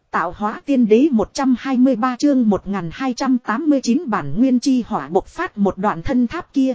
Tạo hóa tiên đế 123 chương 1289 bản nguyên chi hỏa bộc phát một đoạn thân tháp kia.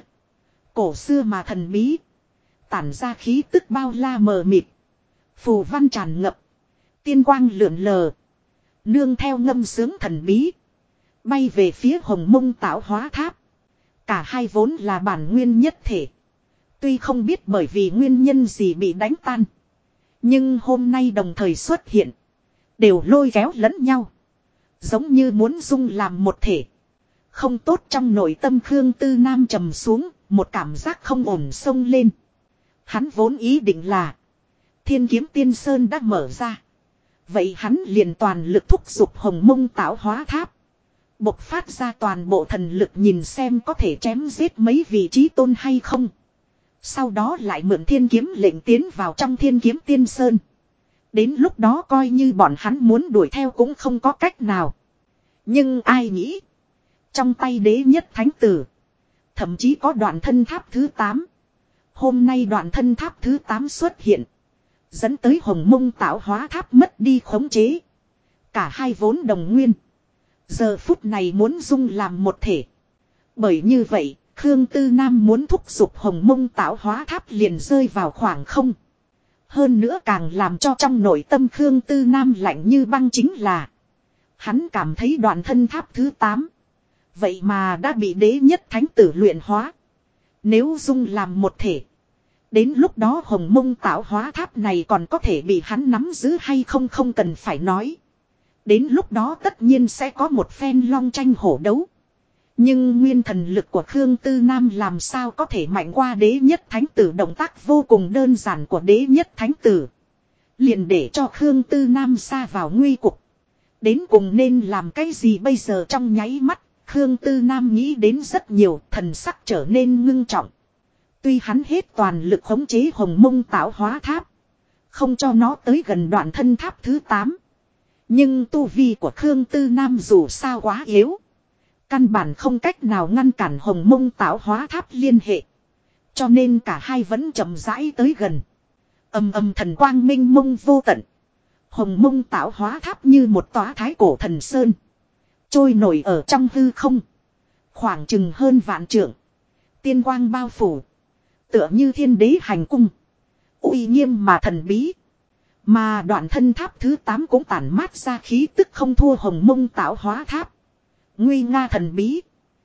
Cổ xưa mà thần bí. Tản ra khí tức bao la mờ mịt. Phù văn tràn ngập. Tiên quang lượn lờ. Nương theo ngâm sướng thần bí. Bay về phía hồng mông tạo hóa tháp. Cả hai vốn là bản nguyên nhất thể. Tuy không biết bởi vì nguyên nhân gì bị đánh tan. Nhưng hôm nay đồng thời xuất hiện. Đều lôi kéo lẫn nhau. Giống như muốn dung làm một thể. Không tốt trong nội tâm Khương Tư Nam trầm xuống. Một cảm giác không ổn xông lên. Hắn vốn ý định là. Thiên kiếm tiên sơn đã mở ra. Vậy hắn liền toàn lực thúc giục hồng mông tạo hóa tháp. Bộc phát ra toàn bộ thần lực nhìn xem có thể chém giết mấy vị trí tôn hay không. Sau đó lại mượn thiên kiếm lệnh tiến vào trong thiên kiếm tiên sơn. Đến lúc đó coi như bọn hắn muốn đuổi theo cũng không có cách nào. Nhưng ai nghĩ. Trong tay đế nhất thánh tử. Thậm chí có đoạn thân tháp thứ 8. Hôm nay đoạn thân tháp thứ 8 xuất hiện. Dẫn tới hồng mông tạo hóa tháp mất đi khống chế. Cả hai vốn đồng nguyên. Giờ phút này muốn dung làm một thể. Bởi như vậy, Khương Tư Nam muốn thúc giục hồng mông tạo hóa tháp liền rơi vào khoảng không. Hơn nữa càng làm cho trong nội tâm Khương Tư Nam lạnh như băng chính là. Hắn cảm thấy đoạn thân tháp thứ 8. Vậy mà đã bị đế nhất thánh tử luyện hóa. Nếu dung làm một thể. Đến lúc đó hồng mông tạo hóa tháp này còn có thể bị hắn nắm giữ hay không không cần phải nói. Đến lúc đó tất nhiên sẽ có một phen long tranh hổ đấu. Nhưng nguyên thần lực của Khương Tư Nam làm sao có thể mạnh qua đế nhất thánh tử động tác vô cùng đơn giản của đế nhất thánh tử. Liền để cho Khương Tư Nam sa vào nguy cục. Đến cùng nên làm cái gì bây giờ trong nháy mắt, Khương Tư Nam nghĩ đến rất nhiều, thần sắc trở nên ngưng trọng. Tuy hắn hết toàn lực khống chế hồng mông tạo hóa tháp. Không cho nó tới gần đoạn thân tháp thứ 8. Nhưng tu vi của Khương Tư Nam dù sao quá yếu. Căn bản không cách nào ngăn cản hồng mông tạo hóa tháp liên hệ. Cho nên cả hai vẫn chậm rãi tới gần. Ầm ầm thần quang minh mông vô tận. Hồng mông tạo hóa tháp như một tòa thái cổ thần sơn. Trôi nổi ở trong hư không. Khoảng chừng hơn vạn trượng. Tiên quang bao phủ. Tựa như thiên đế hành cung. Uy nghiêm mà thần bí. Mà đoạn thân tháp thứ 8 cũng tản mát ra khí tức không thua hồng mông tạo hóa tháp. Nguy nga thần bí.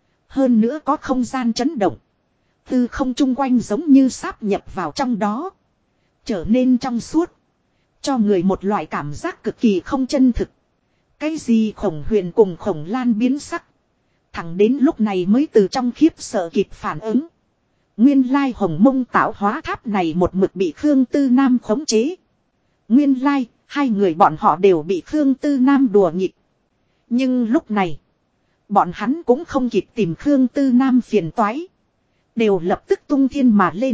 Hơn nữa có không gian chấn động. Tư không chung quanh giống như sáp nhập vào trong đó. Trở nên trong suốt. Cho người một loại cảm giác cực kỳ không chân thực. Cái gì Khổng Huyền cùng Khổng Lan biến sắc. Thẳng đến lúc này mới từ trong khiếp sợ kịp phản ứng. Nguyên lai hồng mông tạo hóa tháp này một mực bị Khương Tư Nam khống chế. Nguyên lai, hai người bọn họ đều bị Khương Tư Nam đùa nghịch. Nhưng lúc này, bọn hắn cũng không kịp tìm Khương Tư Nam phiền toái. Đều lập tức tung thiên mà lên.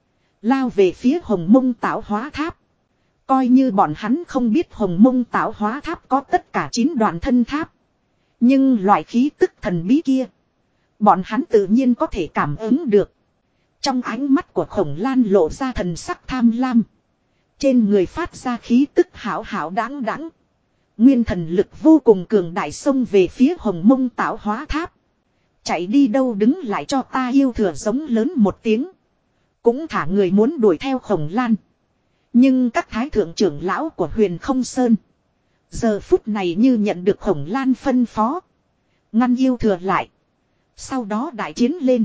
Lao về phía hồng mông tạo hóa tháp. Coi như bọn hắn không biết hồng mông tạo hóa tháp có tất cả 9 đoạn thân tháp. Nhưng loại khí tức thần bí kia, bọn hắn tự nhiên có thể cảm ứng được. Trong ánh mắt của Khổng Lan lộ ra thần sắc tham lam. Trên người phát ra khí tức hảo hảo đáng đáng. Nguyên thần lực vô cùng cường đại xông về phía hồng mông tạo hóa tháp. Chạy đi đâu đứng lại cho ta yêu thừa giống lớn một tiếng. Cũng thả người muốn đuổi theo Khổng Lan. Nhưng các thái thượng trưởng lão của Huyền Không Sơn. Giờ phút này như nhận được Khổng Lan phân phó. Ngăn yêu thừa lại. Sau đó đại chiến lên.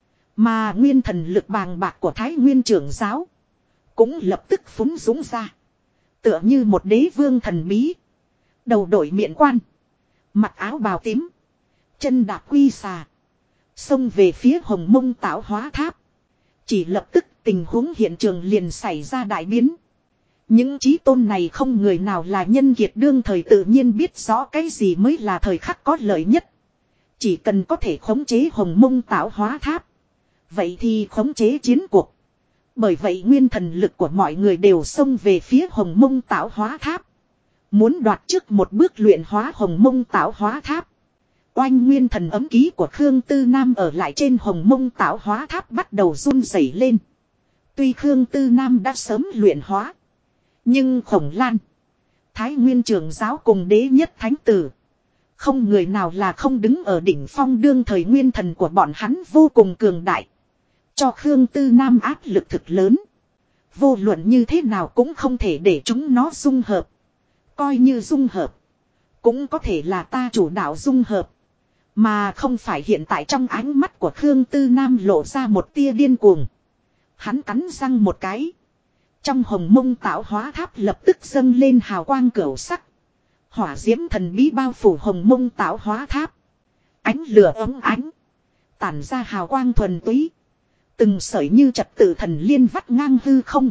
Mà nguyên thần lực bàng bạc của Thái Nguyên trưởng giáo. Cũng lập tức phúng dũng ra. Tựa như một đế vương thần bí. Đầu đội miệng quan. Mặc áo bào tím. Chân đạp quy xà. Xông về phía hồng mông tạo hóa tháp. Chỉ lập tức tình huống hiện trường liền xảy ra đại biến. Những chí tôn này không người nào là nhân kiệt đương thời tự nhiên biết rõ cái gì mới là thời khắc có lợi nhất. Chỉ cần có thể khống chế hồng mông tạo hóa tháp. Vậy thì khống chế chiến cuộc. Bởi vậy nguyên thần lực của mọi người đều xông về phía hồng mông tạo hóa tháp. Muốn đoạt trước một bước luyện hóa hồng mông tạo hóa tháp. Oanh nguyên thần ấm ký của Khương Tư Nam ở lại trên hồng mông tạo hóa tháp bắt đầu run rẩy lên. Tuy Khương Tư Nam đã sớm luyện hóa. Nhưng Khổng Lan, Thái Nguyên trưởng giáo cùng đế nhất thánh tử. Không người nào là không đứng ở đỉnh phong đương thời nguyên thần của bọn hắn vô cùng cường đại. Cho Khương Tư Nam áp lực thực lớn. Vô luận như thế nào cũng không thể để chúng nó dung hợp. Coi như dung hợp. Cũng có thể là ta chủ đạo dung hợp. Mà không phải hiện tại trong ánh mắt của Khương Tư Nam lộ ra một tia điên cuồng. Hắn cắn răng một cái. Trong hồng mông tạo hóa tháp lập tức dâng lên hào quang cửu sắc. Hỏa diễm thần bí bao phủ hồng mông tạo hóa tháp. Ánh lửa ấm ánh. Tản ra hào quang thuần túy. Từng sợi như trật tự thần liên vắt ngang hư không.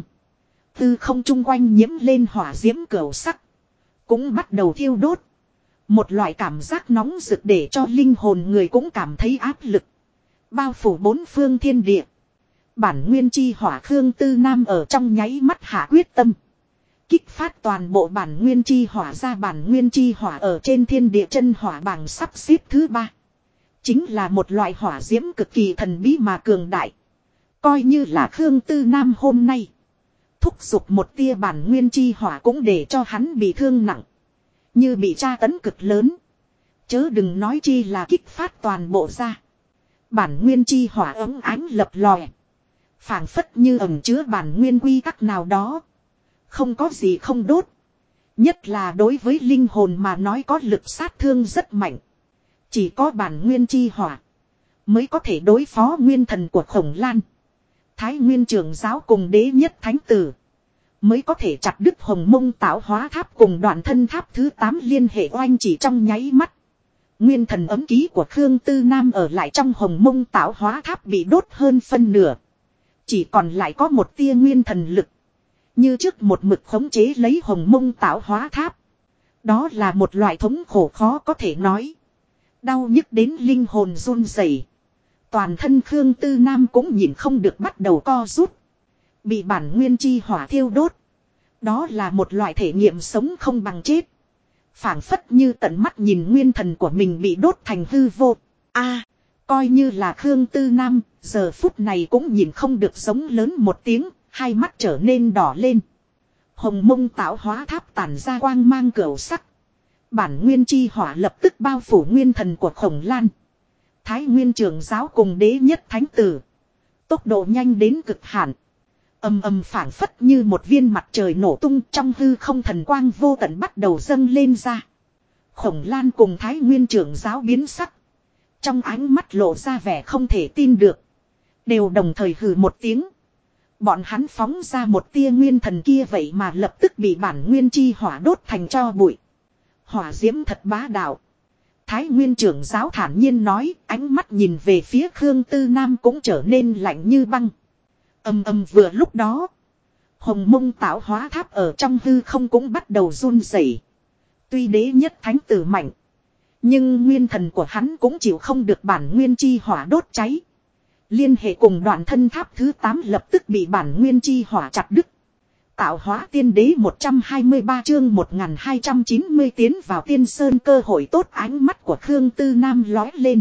Hư không chung quanh nhiễm lên hỏa diễm cửu sắc. Cũng bắt đầu thiêu đốt. Một loại cảm giác nóng rực để cho linh hồn người cũng cảm thấy áp lực. Bao phủ bốn phương thiên địa. Bản nguyên chi hỏa Khương Tư Nam ở trong nháy mắt hạ quyết tâm. Kích phát toàn bộ bản nguyên chi hỏa ra, bản nguyên chi hỏa ở trên thiên địa chân hỏa bảng sắp xếp thứ 3. Chính là một loại hỏa diễm cực kỳ thần bí mà cường đại. Coi như là Khương Tư Nam hôm nay. Thúc giục một tia bản nguyên chi hỏa cũng để cho hắn bị thương nặng. Như bị tra tấn cực lớn. Chớ đừng nói chi là kích phát toàn bộ ra. Bản nguyên chi hỏa ấm ánh lập lòe. Phảng phất như ẩn chứa bản nguyên quy tắc nào đó. Không có gì không đốt. Nhất là đối với linh hồn mà nói có lực sát thương rất mạnh. Chỉ có bản nguyên chi hỏa mới có thể đối phó nguyên thần của Khổng Lan. Thái Nguyên trưởng giáo cùng đế nhất thánh tử. Mới có thể chặt đứt hồng mông tạo hóa tháp cùng đoạn thân tháp thứ 8 liên hệ oanh chỉ trong nháy mắt. Nguyên thần ấm ký của Khương Tư Nam ở lại trong hồng mông tạo hóa tháp bị đốt hơn phân nửa. Chỉ còn lại có một tia nguyên thần lực. Như trước một mực khống chế lấy hồng mông tạo hóa tháp. Đó là một loại thống khổ khó có thể nói. Đau nhức đến linh hồn run rẩy. Toàn thân Khương Tư Nam cũng nhìn không được bắt đầu co rút. Bị bản nguyên chi hỏa thiêu đốt. Đó là một loại thể nghiệm sống không bằng chết. Phảng phất như tận mắt nhìn nguyên thần của mình bị đốt thành hư vô. Coi như là Khương Tư Nam, giờ phút này cũng nhìn không được giống lớn một tiếng, hai mắt trở nên đỏ lên. Hồng mông tạo hóa tháp tản ra quang mang cửu sắc. Bản nguyên chi hỏa lập tức bao phủ nguyên thần của Khổng Lan. Thái Nguyên trưởng giáo cùng đế nhất thánh tử. Tốc độ nhanh đến cực hạn. Ầm ầm phảng phất như một viên mặt trời nổ tung, trong hư không thần quang vô tận bắt đầu dâng lên ra. Khổng Lan cùng Thái Nguyên trưởng giáo biến sắc. Trong ánh mắt lộ ra vẻ không thể tin được. Đều đồng thời hừ một tiếng. Bọn hắn phóng ra một tia nguyên thần kia vậy mà lập tức bị bản nguyên chi hỏa đốt thành tro bụi. Hỏa diễm thật bá đạo. Thái Nguyên trưởng giáo thản nhiên nói, ánh mắt nhìn về phía Khương Tư Nam cũng trở nên lạnh như băng. Ầm ầm vừa lúc đó. Hồng mông tạo hóa tháp ở trong hư không cũng bắt đầu run rẩy. Tuy đế nhất thánh tử mạnh. Nhưng nguyên thần của hắn cũng chịu không được bản nguyên chi hỏa đốt cháy. Liên hệ cùng đoạn thân tháp thứ 8 lập tức bị bản nguyên chi hỏa chặt đứt. Tạo hóa tiên đế 123 chương 1290 tiến vào tiên sơn cơ hội tốt, ánh mắt của Khương Tư Nam lóe lên.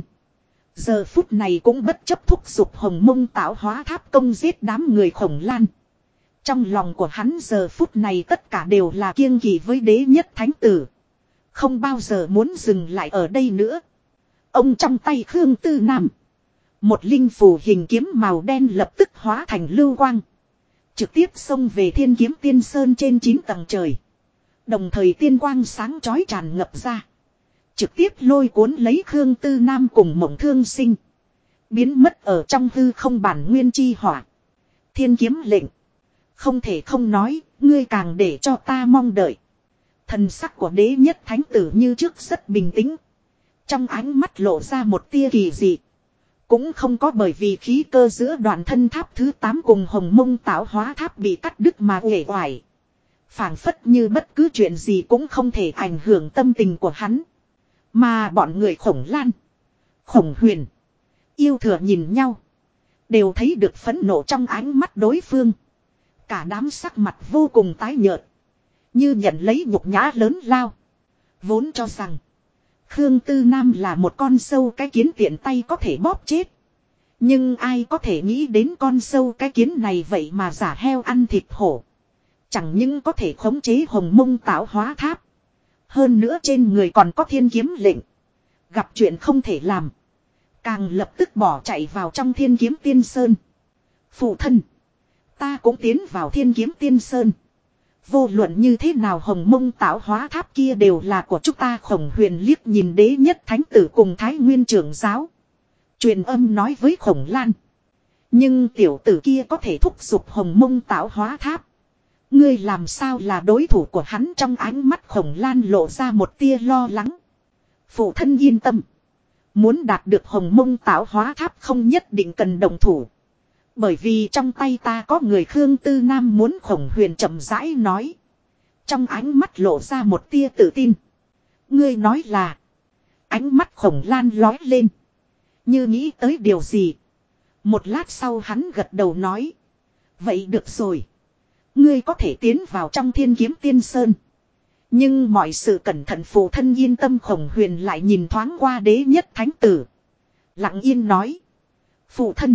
Giờ phút này cũng bất chấp thúc giục hồng mông tạo hóa tháp công giết đám người Khổng Lan. Trong lòng của hắn giờ phút này tất cả đều là kiêng kỵ với đế nhất thánh tử. Không bao giờ muốn dừng lại ở đây nữa. Ông trong tay Khương Tư Nam. Một linh phù hình kiếm màu đen lập tức hóa thành lưu quang. Trực tiếp xông về Thiên Kiếm Tiên Sơn trên 9 tầng trời. Đồng thời tiên quang sáng chói tràn ngập ra. Trực tiếp lôi cuốn lấy Khương Tư Nam cùng Mộng Thương Sinh. Biến mất ở trong hư không bản nguyên chi hỏa. Thiên kiếm lệnh. Không thể không nói, ngươi càng để cho ta mong đợi. Thần sắc của đế nhất thánh tử như trước rất bình tĩnh. Trong ánh mắt lộ ra một tia kỳ dị. Cũng không có bởi vì khí cơ giữa đoạn thân tháp thứ 8 cùng hồng mông tạo hóa tháp bị cắt đứt mà uể oải. Phảng phất như bất cứ chuyện gì cũng không thể ảnh hưởng tâm tình của hắn. Mà bọn người Khổng Lan, Khổng Huyền, Yêu Thừa nhìn nhau. Đều thấy được phẫn nộ trong ánh mắt đối phương. Cả đám sắc mặt vô cùng tái nhợt. Như nhận lấy nhục nhã lớn lao. Vốn cho rằng Khương Tư Nam là một con sâu cái kiến tiện tay có thể bóp chết. Nhưng ai có thể nghĩ đến con sâu cái kiến này vậy mà giả heo ăn thịt hổ. Chẳng những có thể khống chế hồng mông tạo hóa tháp. Hơn nữa trên người còn có thiên kiếm lệnh. Gặp chuyện không thể làm. Càng lập tức bỏ chạy vào trong thiên kiếm tiên sơn. Phụ thân. Ta cũng tiến vào thiên kiếm tiên sơn. Vô luận như thế nào hồng mông tạo hóa tháp kia đều là của chúng ta. Khổng Huyền liếc nhìn đế nhất thánh tử cùng thái nguyên trưởng giáo. Truyền âm nói với Khổng Lan. Nhưng tiểu tử kia có thể thúc giục hồng mông tạo hóa tháp. Ngươi làm sao là đối thủ của hắn? Trong ánh mắt Khổng Lan lộ ra một tia lo lắng. Phụ thân yên tâm. Muốn đạt được hồng mông tạo hóa tháp không nhất định cần đồng thủ. Bởi vì trong tay ta có người. Khương Tư Nam muốn. Khổng Huyền chậm rãi nói. Trong ánh mắt lộ ra một tia tự tin. Ngươi nói là. Ánh mắt Khổng Lan lói lên. Như nghĩ tới điều gì. Một lát sau hắn gật đầu nói. Vậy được rồi. Ngươi có thể tiến vào trong thiên kiếm tiên sơn. Nhưng mọi sự cẩn thận phụ thân yên tâm. Khổng Huyền lại nhìn thoáng qua đế nhất thánh tử. Lặng yên nói. Phụ thân.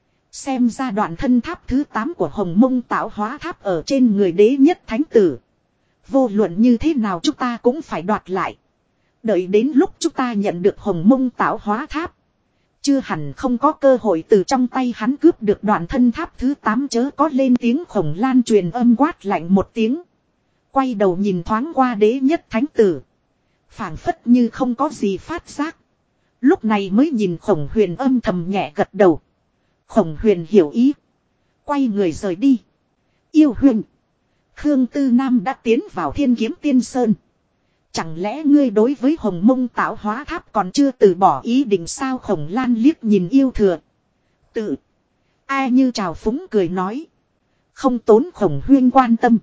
Xem ra đoạn thân tháp thứ 8 của hồng mông tạo hóa tháp ở trên người đế nhất thánh tử. Vô luận như thế nào chúng ta cũng phải đoạt lại. Đợi đến lúc chúng ta nhận được hồng mông tạo hóa tháp. Chưa hẳn không có cơ hội từ trong tay hắn cướp được đoạn thân tháp thứ 8. Chớ có lên tiếng. Khổng Lan truyền âm quát lạnh một tiếng. Quay đầu nhìn thoáng qua đế nhất thánh tử. Phảng phất như không có gì phát giác. Lúc này mới nhìn Khổng Huyền âm thầm nhẹ gật đầu. Khổng Huyền hiểu ý. Quay người rời đi. Yêu Huyền. Khương Tư Nam đã tiến vào thiên kiếm tiên sơn. Chẳng lẽ ngươi đối với hồng mông tạo hóa tháp còn chưa từ bỏ ý định sao? Khổng Lan liếc nhìn Yêu Thừa. Tự. Ai như trào phúng cười nói. Không tốn Khổng Huyên quan tâm.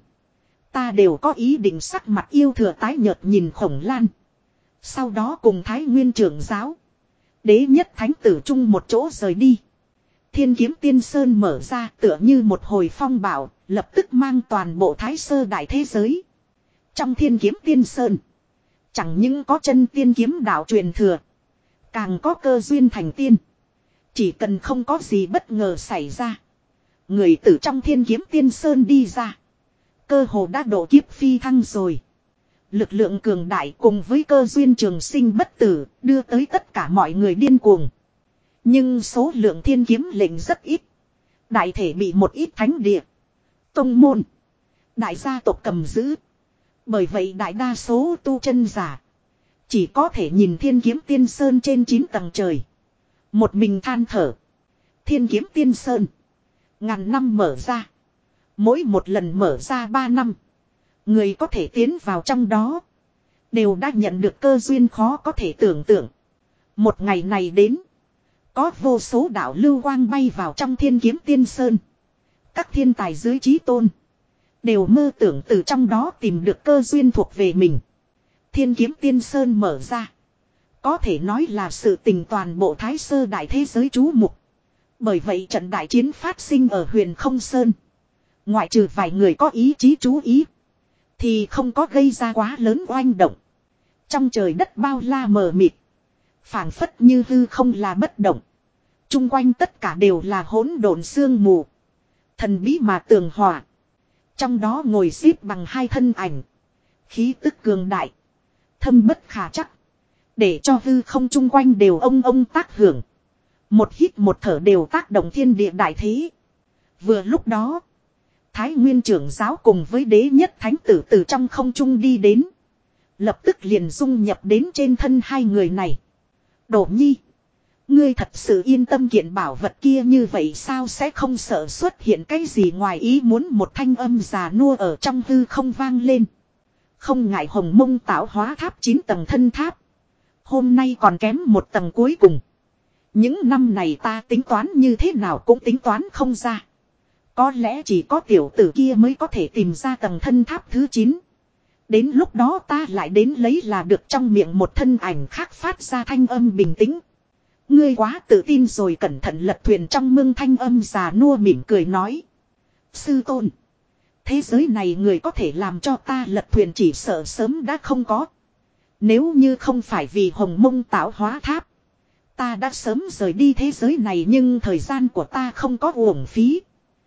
Ta đều có ý định. Sắc mặt Yêu Thừa tái nhợt nhìn Khổng Lan. Sau đó cùng Thái Nguyên trưởng giáo. Đế nhất thánh tử chung một chỗ rời đi. Thiên kiếm tiên sơn mở ra tựa như một hồi phong bạo. Lập tức mang toàn bộ thái sơ đại thế giới. Trong thiên kiếm tiên sơn. Chẳng những có chân tiên kiếm đạo truyền thừa. Càng có cơ duyên thành tiên. Chỉ cần không có gì bất ngờ xảy ra. Người từ trong thiên kiếm tiên sơn đi ra. Cơ hồ đã độ kiếp phi thăng rồi. Lực lượng cường đại cùng với cơ duyên trường sinh bất tử. Đưa tới tất cả mọi người điên cuồng. Nhưng số lượng thiên kiếm lệnh rất ít. Đại thể bị một ít thánh địa. Tông môn. Đại gia tộc cầm giữ. Bởi vậy đại đa số tu chân giả. Chỉ có thể nhìn thiên kiếm tiên sơn trên 9 tầng trời. Một mình than thở. Thiên kiếm tiên sơn. Ngàn năm mở ra. Mỗi một lần mở ra 3 năm. Người có thể tiến vào trong đó. Đều đã nhận được cơ duyên khó có thể tưởng tượng. Một ngày này đến. Có vô số đạo lưu quang bay vào trong thiên kiếm tiên sơn. Các thiên tài dưới chí tôn. Đều mơ tưởng từ trong đó tìm được cơ duyên thuộc về mình. Thiên kiếm tiên sơn mở ra. Có thể nói là sự tình toàn bộ thái sơ đại thế giới chú mục. Bởi vậy trận đại chiến phát sinh ở huyền không sơn. Ngoại trừ vài người có ý chí chú ý. Thì không có gây ra quá lớn oanh động. Trong trời đất bao la mờ mịt. Phảng phất như hư không là bất động. Trung quanh tất cả đều là hỗn độn sương mù. Thần bí mà tường hòa. Trong đó ngồi xếp bằng hai thân ảnh. Khí tức cường đại. Thâm bất khả chắc. Để cho hư không chung quanh đều ông tác hưởng. Một hít một thở đều tác động thiên địa đại thế. Vừa lúc đó. Thái Nguyên trưởng giáo cùng với đế nhất thánh tử từ trong không trung đi đến. Lập tức liền dung nhập đến trên thân hai người này. Đổ Nhi. Ngươi thật sự yên tâm kiện bảo vật kia như vậy sao sẽ không sợ xuất hiện cái gì ngoài ý muốn? Một thanh âm già nua ở trong hư không vang lên. Không ngại hồng mông tạo hóa tháp 9 tầng thân tháp. Hôm nay còn kém một tầng cuối cùng. Những năm này ta tính toán như thế nào cũng tính toán không ra. Có lẽ chỉ có tiểu tử kia mới có thể tìm ra tầng thân tháp thứ 9. Đến lúc đó ta lại đến lấy là được. Trong miệng một thân ảnh khác phát ra thanh âm bình tĩnh. Ngươi quá tự tin rồi. Cẩn thận lật thuyền trong mương. Thanh âm già nua mỉm cười nói. Sư tôn. Thế giới này người có thể làm cho ta lật thuyền chỉ sợ sớm đã không có. Nếu như không phải vì hồng mông tạo hóa tháp. Ta đã sớm rời đi thế giới này. Nhưng thời gian của ta không có uổng phí.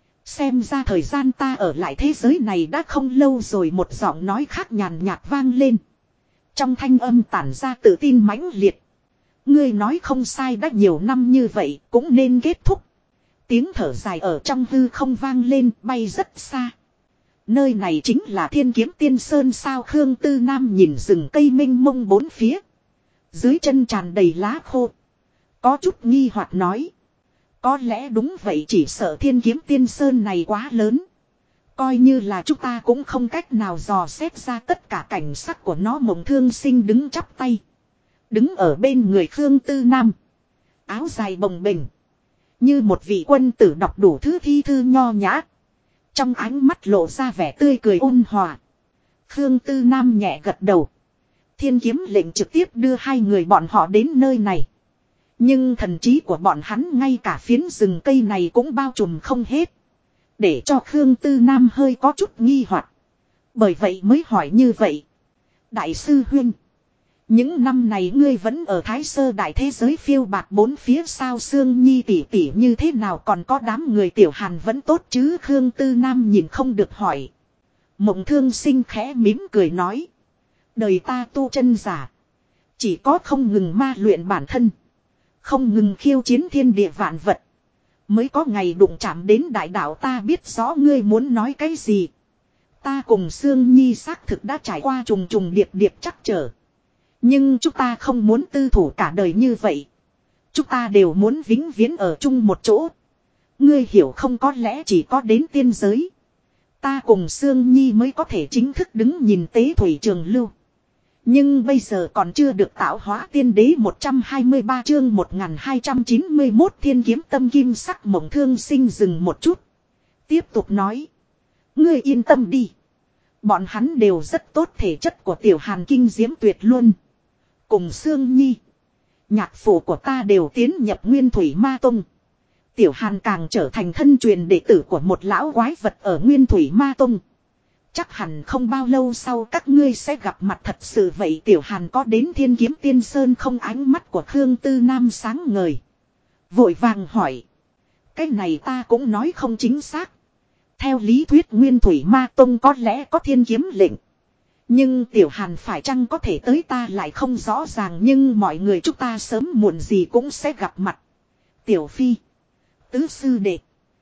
Xem ra thời gian ta ở lại thế giới này đã không lâu rồi. Một giọng nói khác nhàn nhạt vang lên. Trong thanh âm tản ra tự tin mãnh liệt. Ngươi nói không sai, đã nhiều năm như vậy cũng nên kết thúc. Tiếng thở dài ở trong hư không vang lên, bay rất xa. Nơi này chính là Thiên Kiếm Tiên Sơn sao? Khương Tư Nam nhìn rừng cây mênh mông bốn phía. Dưới chân tràn đầy lá khô. Có chút nghi hoặc nói. Có lẽ đúng vậy, chỉ sợ Thiên Kiếm Tiên Sơn này quá lớn. Coi như là chúng ta cũng không cách nào dò xét ra tất cả cảnh sắc của nó. Mộng Thương Sinh đứng chắp tay. Đứng ở bên người Khương Tư Nam. Áo dài bồng bềnh. Như một vị quân tử đọc đủ thứ thi thư nho nhã. Trong ánh mắt lộ ra vẻ tươi cười ôn hòa. Khương Tư Nam nhẹ gật đầu. Thiên kiếm lệnh trực tiếp đưa hai người bọn họ đến nơi này. Nhưng thần trí của bọn hắn ngay cả phiến rừng cây này cũng bao trùm không hết. Để cho Khương Tư Nam hơi có chút nghi hoặc. Bởi vậy mới hỏi như vậy. Đại sư huynh. Những năm này ngươi vẫn ở Thái Sơ đại thế giới phiêu bạt bốn phía sao? Sương Nhi tỷ tỷ như thế nào, còn có đám người Tiểu Hàn vẫn tốt chứ? Khương Tư Nam nhìn không được hỏi. Mộng Thương Sinh khẽ mỉm cười nói. Đời ta tu chân giả. Chỉ có không ngừng ma luyện bản thân. Không ngừng khiêu chiến thiên địa vạn vật. Mới có ngày đụng chạm đến đại đạo. Ta biết rõ ngươi muốn nói cái gì. Ta cùng Sương Nhi xác thực đã trải qua trùng trùng điệp điệp trắc trở. Nhưng chúng ta không muốn tư thủ cả đời như vậy. Chúng ta đều muốn vĩnh viễn ở chung một chỗ. Ngươi hiểu không? Có lẽ chỉ có đến tiên giới. Ta cùng Sương Nhi mới có thể chính thức đứng nhìn tế thủy trường lưu. Nhưng bây giờ còn chưa được tạo hóa. Tiên đế 123 chương 1291 thiên kiếm tâm kim sắc. Mộng Thương Sinh dừng một chút. Tiếp tục nói. Ngươi yên tâm đi. Bọn hắn đều rất tốt, thể chất của Tiểu Hàn kinh diễm tuyệt luôn. Cùng Sương Nhi. Nhạc phụ của ta đều tiến nhập Nguyên Thủy Ma Tông. Tiểu Hàn càng trở thành thân truyền đệ tử của một lão quái vật ở Nguyên Thủy Ma Tông. Chắc hẳn không bao lâu sau các ngươi sẽ gặp mặt thật sự. Vậy Tiểu Hàn có đến Thiên Kiếm Tiên Sơn không? Ánh mắt của Khương Tư Nam sáng ngời. Vội vàng hỏi. Cái này ta cũng nói không chính xác. Theo lý thuyết Nguyên Thủy Ma Tông có lẽ có thiên kiếm lệnh. Nhưng Tiểu Hàn phải chăng có thể tới ta lại không rõ ràng. Nhưng mọi người chúng ta sớm muộn gì cũng sẽ gặp mặt. Tiểu Phi. Tứ sư đệ.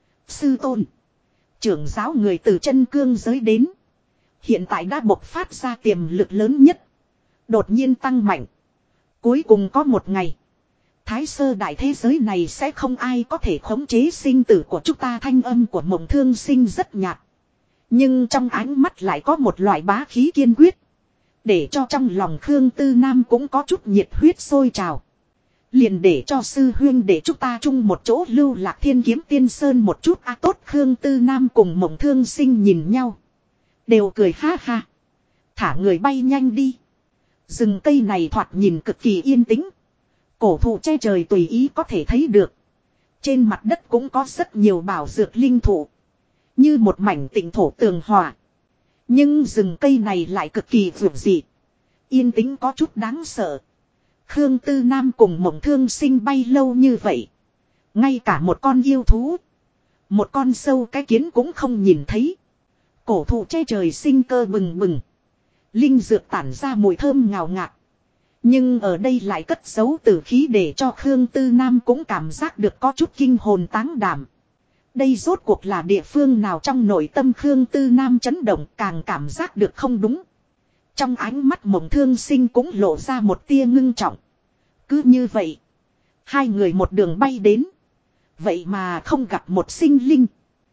Sư tôn. Trưởng giáo người từ chân cương giới đến. Hiện tại đã bộc phát ra tiềm lực lớn nhất. Đột nhiên tăng mạnh. Cuối cùng có một ngày. Thái Sơ đại thế giới này sẽ không ai có thể khống chế sinh tử của chúng ta. Thanh âm của Mộng Thương Sinh rất nhạt. Nhưng trong ánh mắt lại có một loại bá khí kiên quyết. Để cho trong lòng Khương Tư Nam cũng có chút nhiệt huyết sôi trào. Liền để cho sư huyên để chúng ta chung một chỗ lưu lạc Thiên Kiếm Tiên Sơn một chút. Tốt. Khương Tư Nam cùng Mộng Thương Sinh nhìn nhau. Đều cười ha ha. Thả người bay nhanh đi. Rừng cây này thoạt nhìn cực kỳ yên tĩnh. Cổ thụ che trời tùy ý có thể thấy được. Trên mặt đất cũng có rất nhiều bảo dược linh thụ. Như một mảnh tịnh thổ tường hòa. Nhưng rừng cây này lại cực kỳ vượt dị. Yên tĩnh có chút đáng sợ. Khương Tư Nam cùng Mộng Thương Sinh bay lâu như vậy. Ngay cả một con yêu thú. Một con sâu cái kiến cũng không nhìn thấy. Cổ thụ che trời sinh cơ bừng bừng. Linh dược tản ra mùi thơm ngào ngạt. Nhưng ở đây lại cất giấu tử khí để cho Khương Tư Nam cũng cảm giác được có chút kinh hồn táng đảm. Đây rốt cuộc là địa phương nào? Trong nội tâm Khương Tư Nam chấn động, càng cảm giác được không đúng. Trong ánh mắt Mộng Thương Sinh cũng lộ ra một tia ngưng trọng. Cứ như vậy, hai người một đường bay đến. Vậy mà không gặp một sinh linh.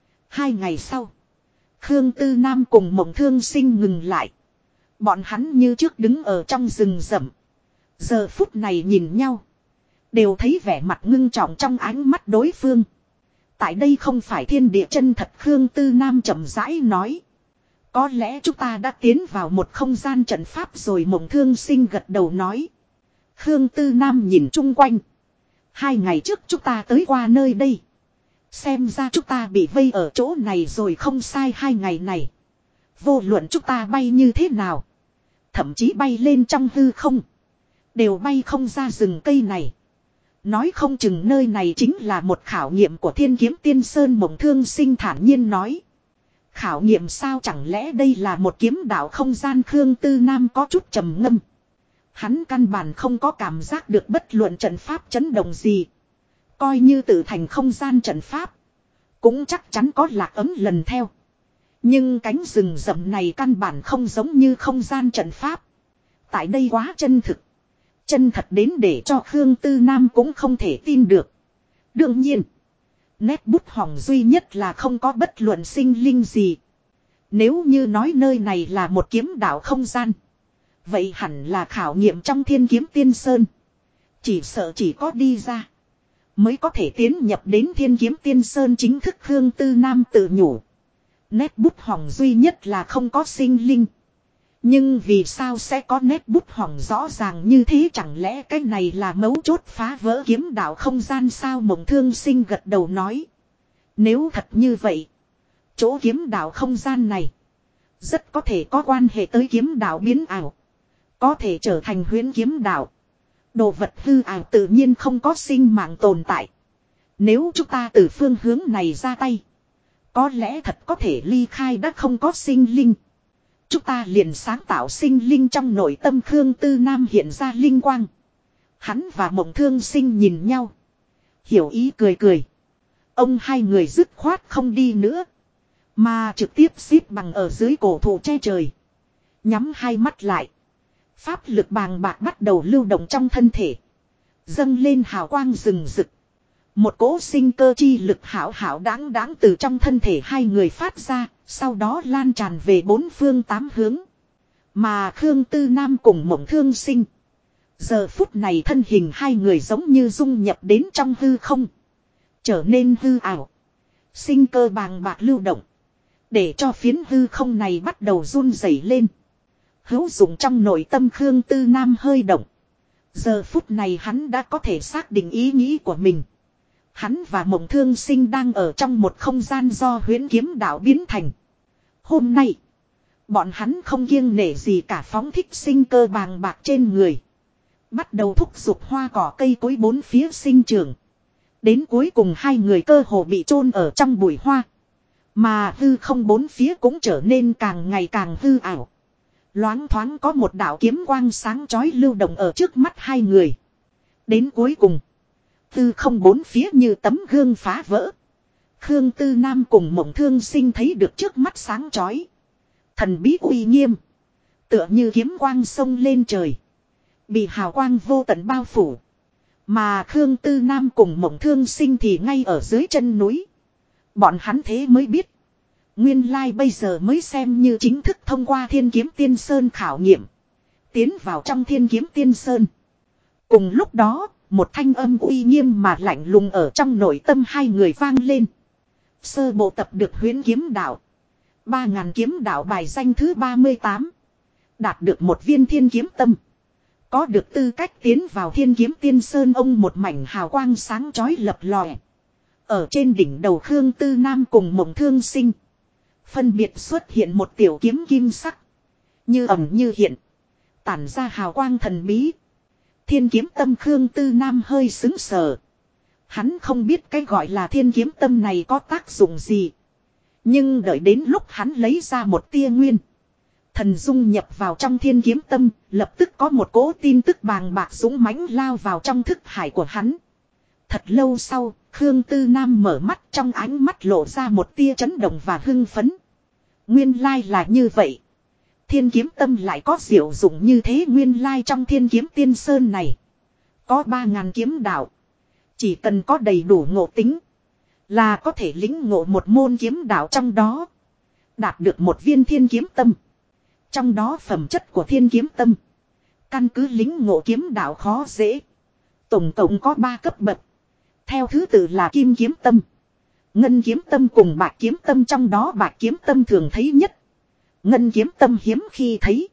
2 ngày sau, Khương Tư Nam cùng Mộng Thương Sinh ngừng lại. Bọn hắn như trước đứng ở trong rừng rậm. Giờ phút này nhìn nhau. Đều thấy vẻ mặt ngưng trọng trong ánh mắt đối phương. Tại đây không phải thiên địa chân thật. Khương Tư Nam chậm rãi nói. Có lẽ chúng ta đã tiến vào một không gian trận pháp rồi. Mộng Thương Sinh gật đầu nói. Khương Tư Nam nhìn chung quanh. 2 ngày trước chúng ta tới qua nơi đây. Xem ra chúng ta bị vây ở chỗ này rồi. Không sai, 2 ngày này. Vô luận chúng ta bay như thế nào. Thậm chí bay lên trong hư không. Đều bay không ra rừng cây này. Nói không chừng nơi này chính là một khảo nghiệm của Thiên Kiếm Tiên Sơn. Mộng Thương Sinh thản nhiên nói. Khảo nghiệm sao? Chẳng lẽ đây là một kiếm đạo không gian? Khương Tư Nam có chút trầm ngâm. Hắn căn bản không có cảm giác được bất luận trận pháp chấn động gì. Coi như tự thành không gian trận pháp. Cũng chắc chắn có lạc ấm lần theo. Nhưng cánh rừng rậm này căn bản không giống như không gian trận pháp. Tại đây quá chân thực. Chân thật đến để cho Khương Tư Nam cũng không thể tin được. Đương nhiên. Nét bút hỏng duy nhất là không có bất luận sinh linh gì. Nếu như nói nơi này là một kiếm đạo không gian. Vậy hẳn là khảo nghiệm trong Thiên Kiếm Tiên Sơn. Chỉ sợ chỉ có đi ra. Mới có thể tiến nhập đến Thiên Kiếm Tiên Sơn chính thức. Khương Tư Nam tự nhủ. Nét bút hỏng duy nhất là không có sinh linh. Nhưng vì sao sẽ có nét bút hỏng rõ ràng như thế, chẳng lẽ cái này là mấu chốt phá vỡ kiếm đạo không gian sao? Mộng Thương Sinh gật đầu nói. Nếu thật như vậy, chỗ kiếm đạo không gian này rất có thể có quan hệ tới kiếm đạo biến ảo. Có thể trở thành huyễn kiếm đạo. Đồ vật hư ảo tự nhiên không có sinh mạng tồn tại. Nếu chúng ta từ phương hướng này ra tay, có lẽ thật có thể ly khai đã không có sinh linh. Chúng ta liền sáng tạo sinh linh trong nội tâm. Khương Tư Nam hiện ra linh quang. Hắn và Mộng Thương Sinh nhìn nhau. Hiểu ý cười cười. Ông hai người dứt khoát không đi nữa. Mà trực tiếp xếp bằng ở dưới cổ thụ che trời. Nhắm hai mắt lại. Pháp lực bàng bạc bắt đầu lưu động trong thân thể. Dâng lên hào quang rừng rực. Một cỗ sinh cơ chi lực hảo hảo đáng đáng từ trong thân thể hai người phát ra. Sau đó lan tràn về bốn phương tám hướng. Mà Khương Tư Nam cùng Mộng Thương Sinh. Giờ phút này thân hình hai người giống như dung nhập đến trong hư không. Trở nên hư ảo. Sinh cơ bàng bạc lưu động. Để cho phiến hư không này bắt đầu run rẩy lên. Hữu dụng trong nội tâm Khương Tư Nam hơi động. Giờ phút này hắn đã có thể xác định ý nghĩ của mình. Hắn và Mộng Thương Sinh đang ở trong một không gian do huyễn kiếm đạo biến thành. Hôm nay, bọn hắn không kiêng nể gì cả, phóng thích sinh cơ bàng bạc trên người. Bắt đầu thúc giục hoa cỏ cây cối bốn phía sinh trưởng. Đến cuối cùng hai người cơ hồ bị chôn ở trong bụi hoa. Mà hư không bốn phía cũng trở nên càng ngày càng hư ảo. Loáng thoáng có một đạo kiếm quang sáng chói lưu động ở trước mắt hai người. Đến cuối cùng, hư không bốn phía như tấm gương phá vỡ. Khương Tư Nam cùng Mộng Thương Sinh thấy được trước mắt sáng chói. Thần bí uy nghiêm. Tựa như kiếm quang sông lên trời. Bị hào quang vô tận bao phủ. Mà Khương Tư Nam cùng Mộng Thương Sinh thì ngay ở dưới chân núi. Bọn hắn thế mới biết. Nguyên lai bây giờ mới xem như chính thức thông qua Thiên Kiếm Tiên Sơn khảo nghiệm. Tiến vào trong Thiên Kiếm Tiên Sơn. Cùng lúc đó, một thanh âm uy nghiêm mà lạnh lùng ở trong nội tâm hai người vang lên. Sơ bộ tập được huyễn kiếm đạo. 3000 kiếm đạo bài danh thứ 38. Đạt được một viên thiên kiếm tâm. Có được tư cách tiến vào Thiên Kiếm Tiên Sơn. Ông một mảnh hào quang sáng chói lập lòe. Ở trên đỉnh đầu Khương Tư Nam cùng Mộng Thương Sinh. Phân biệt xuất hiện một tiểu kiếm kim sắc. Như ẩn như hiện. Tản ra hào quang thần bí. Thiên kiếm tâm. Khương Tư Nam hơi sững sờ. Hắn không biết cái gọi là thiên kiếm tâm này có tác dụng gì. Nhưng đợi đến lúc hắn lấy ra một tia nguyên thần dung nhập vào trong thiên kiếm tâm, lập tức có một cỗ tin tức bàng bạc dũng mãnh lao vào trong thức hải của hắn. Thật lâu sau, Khương Tư Nam mở mắt, trong ánh mắt lộ ra một tia chấn động và hưng phấn. Nguyên lai là như vậy. Thiên kiếm tâm lại có diệu dụng như thế. Nguyên lai trong Thiên Kiếm Tiên Sơn này có 3000 kiếm đạo. Chỉ cần có đầy đủ ngộ tính là có thể lĩnh ngộ một môn kiếm đạo trong đó. Đạt được một viên thiên kiếm tâm. Trong đó phẩm chất của thiên kiếm tâm, căn cứ lĩnh ngộ kiếm đạo khó dễ, tổng cộng có 3 cấp bậc. Theo thứ tự là kim kiếm tâm, ngân kiếm tâm cùng bạch kiếm tâm. Trong đó bạch kiếm tâm thường thấy nhất, ngân kiếm tâm hiếm khi thấy,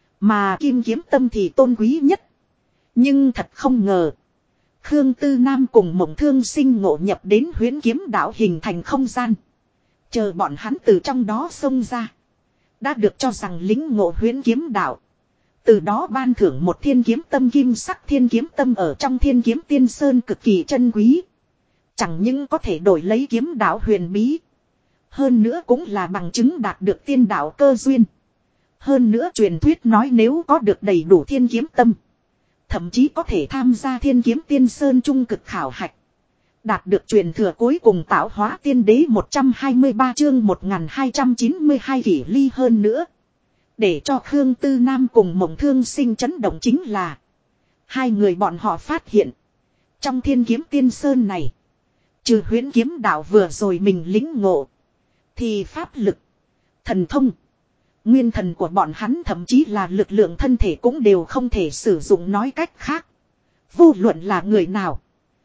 mà kim kiếm tâm thì tôn quý nhất. Nhưng thật không ngờ, Khương Tư Nam cùng Mộng Thương Sinh ngộ nhập đến huyễn kiếm đạo hình thành không gian. Chờ bọn hắn từ trong đó xông ra, đã được cho rằng lĩnh ngộ huyễn kiếm đạo. Từ đó ban thưởng một thiên kiếm tâm kim sắc. Thiên kiếm tâm ở trong Thiên Kiếm Tiên Sơn cực kỳ chân quý. Chẳng những có thể đổi lấy kiếm đạo huyền bí, hơn nữa cũng là bằng chứng đạt được tiên đạo cơ duyên. Hơn nữa truyền thuyết nói nếu có được đầy đủ thiên kiếm tâm, thậm chí có thể tham gia Thiên Kiếm Tiên Sơn trung cực khảo hạch. Đạt được truyền thừa cuối cùng tạo hóa tiên đế 123 chương 1292 kỷ ly hơn nữa. Để cho Khương Tư Nam cùng Mộng Thương Sinh chấn động chính là hai người bọn họ phát hiện trong Thiên Kiếm Tiên Sơn này, trừ Huyễn Kiếm đạo vừa rồi mình lĩnh ngộ, thì pháp lực, thần thông, nguyên thần của bọn hắn thậm chí là lực lượng thân thể cũng đều không thể sử dụng. Nói cách khác, vô luận là người nào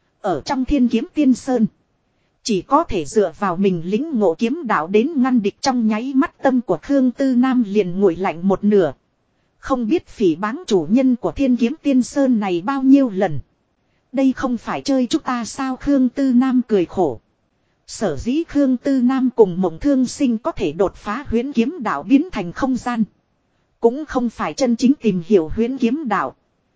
ở trong Thiên Kiếm Tiên Sơn, chỉ có thể dựa vào mình lĩnh ngộ kiếm đạo đến ngăn địch. Trong nháy mắt tâm của Khương Tư Nam liền nguội lạnh một nửa. Không biết phỉ báng chủ nhân của Thiên Kiếm Tiên Sơn này bao nhiêu lần. Đây không phải chơi chúng ta sao? Khương Tư Nam cười khổ. Sở dĩ Khương Tư Nam cùng Mộng Thương Sinh có thể đột phá huyễn kiếm đạo biến thành không gian, cũng không phải chân chính tìm hiểu huyễn kiếm đạo,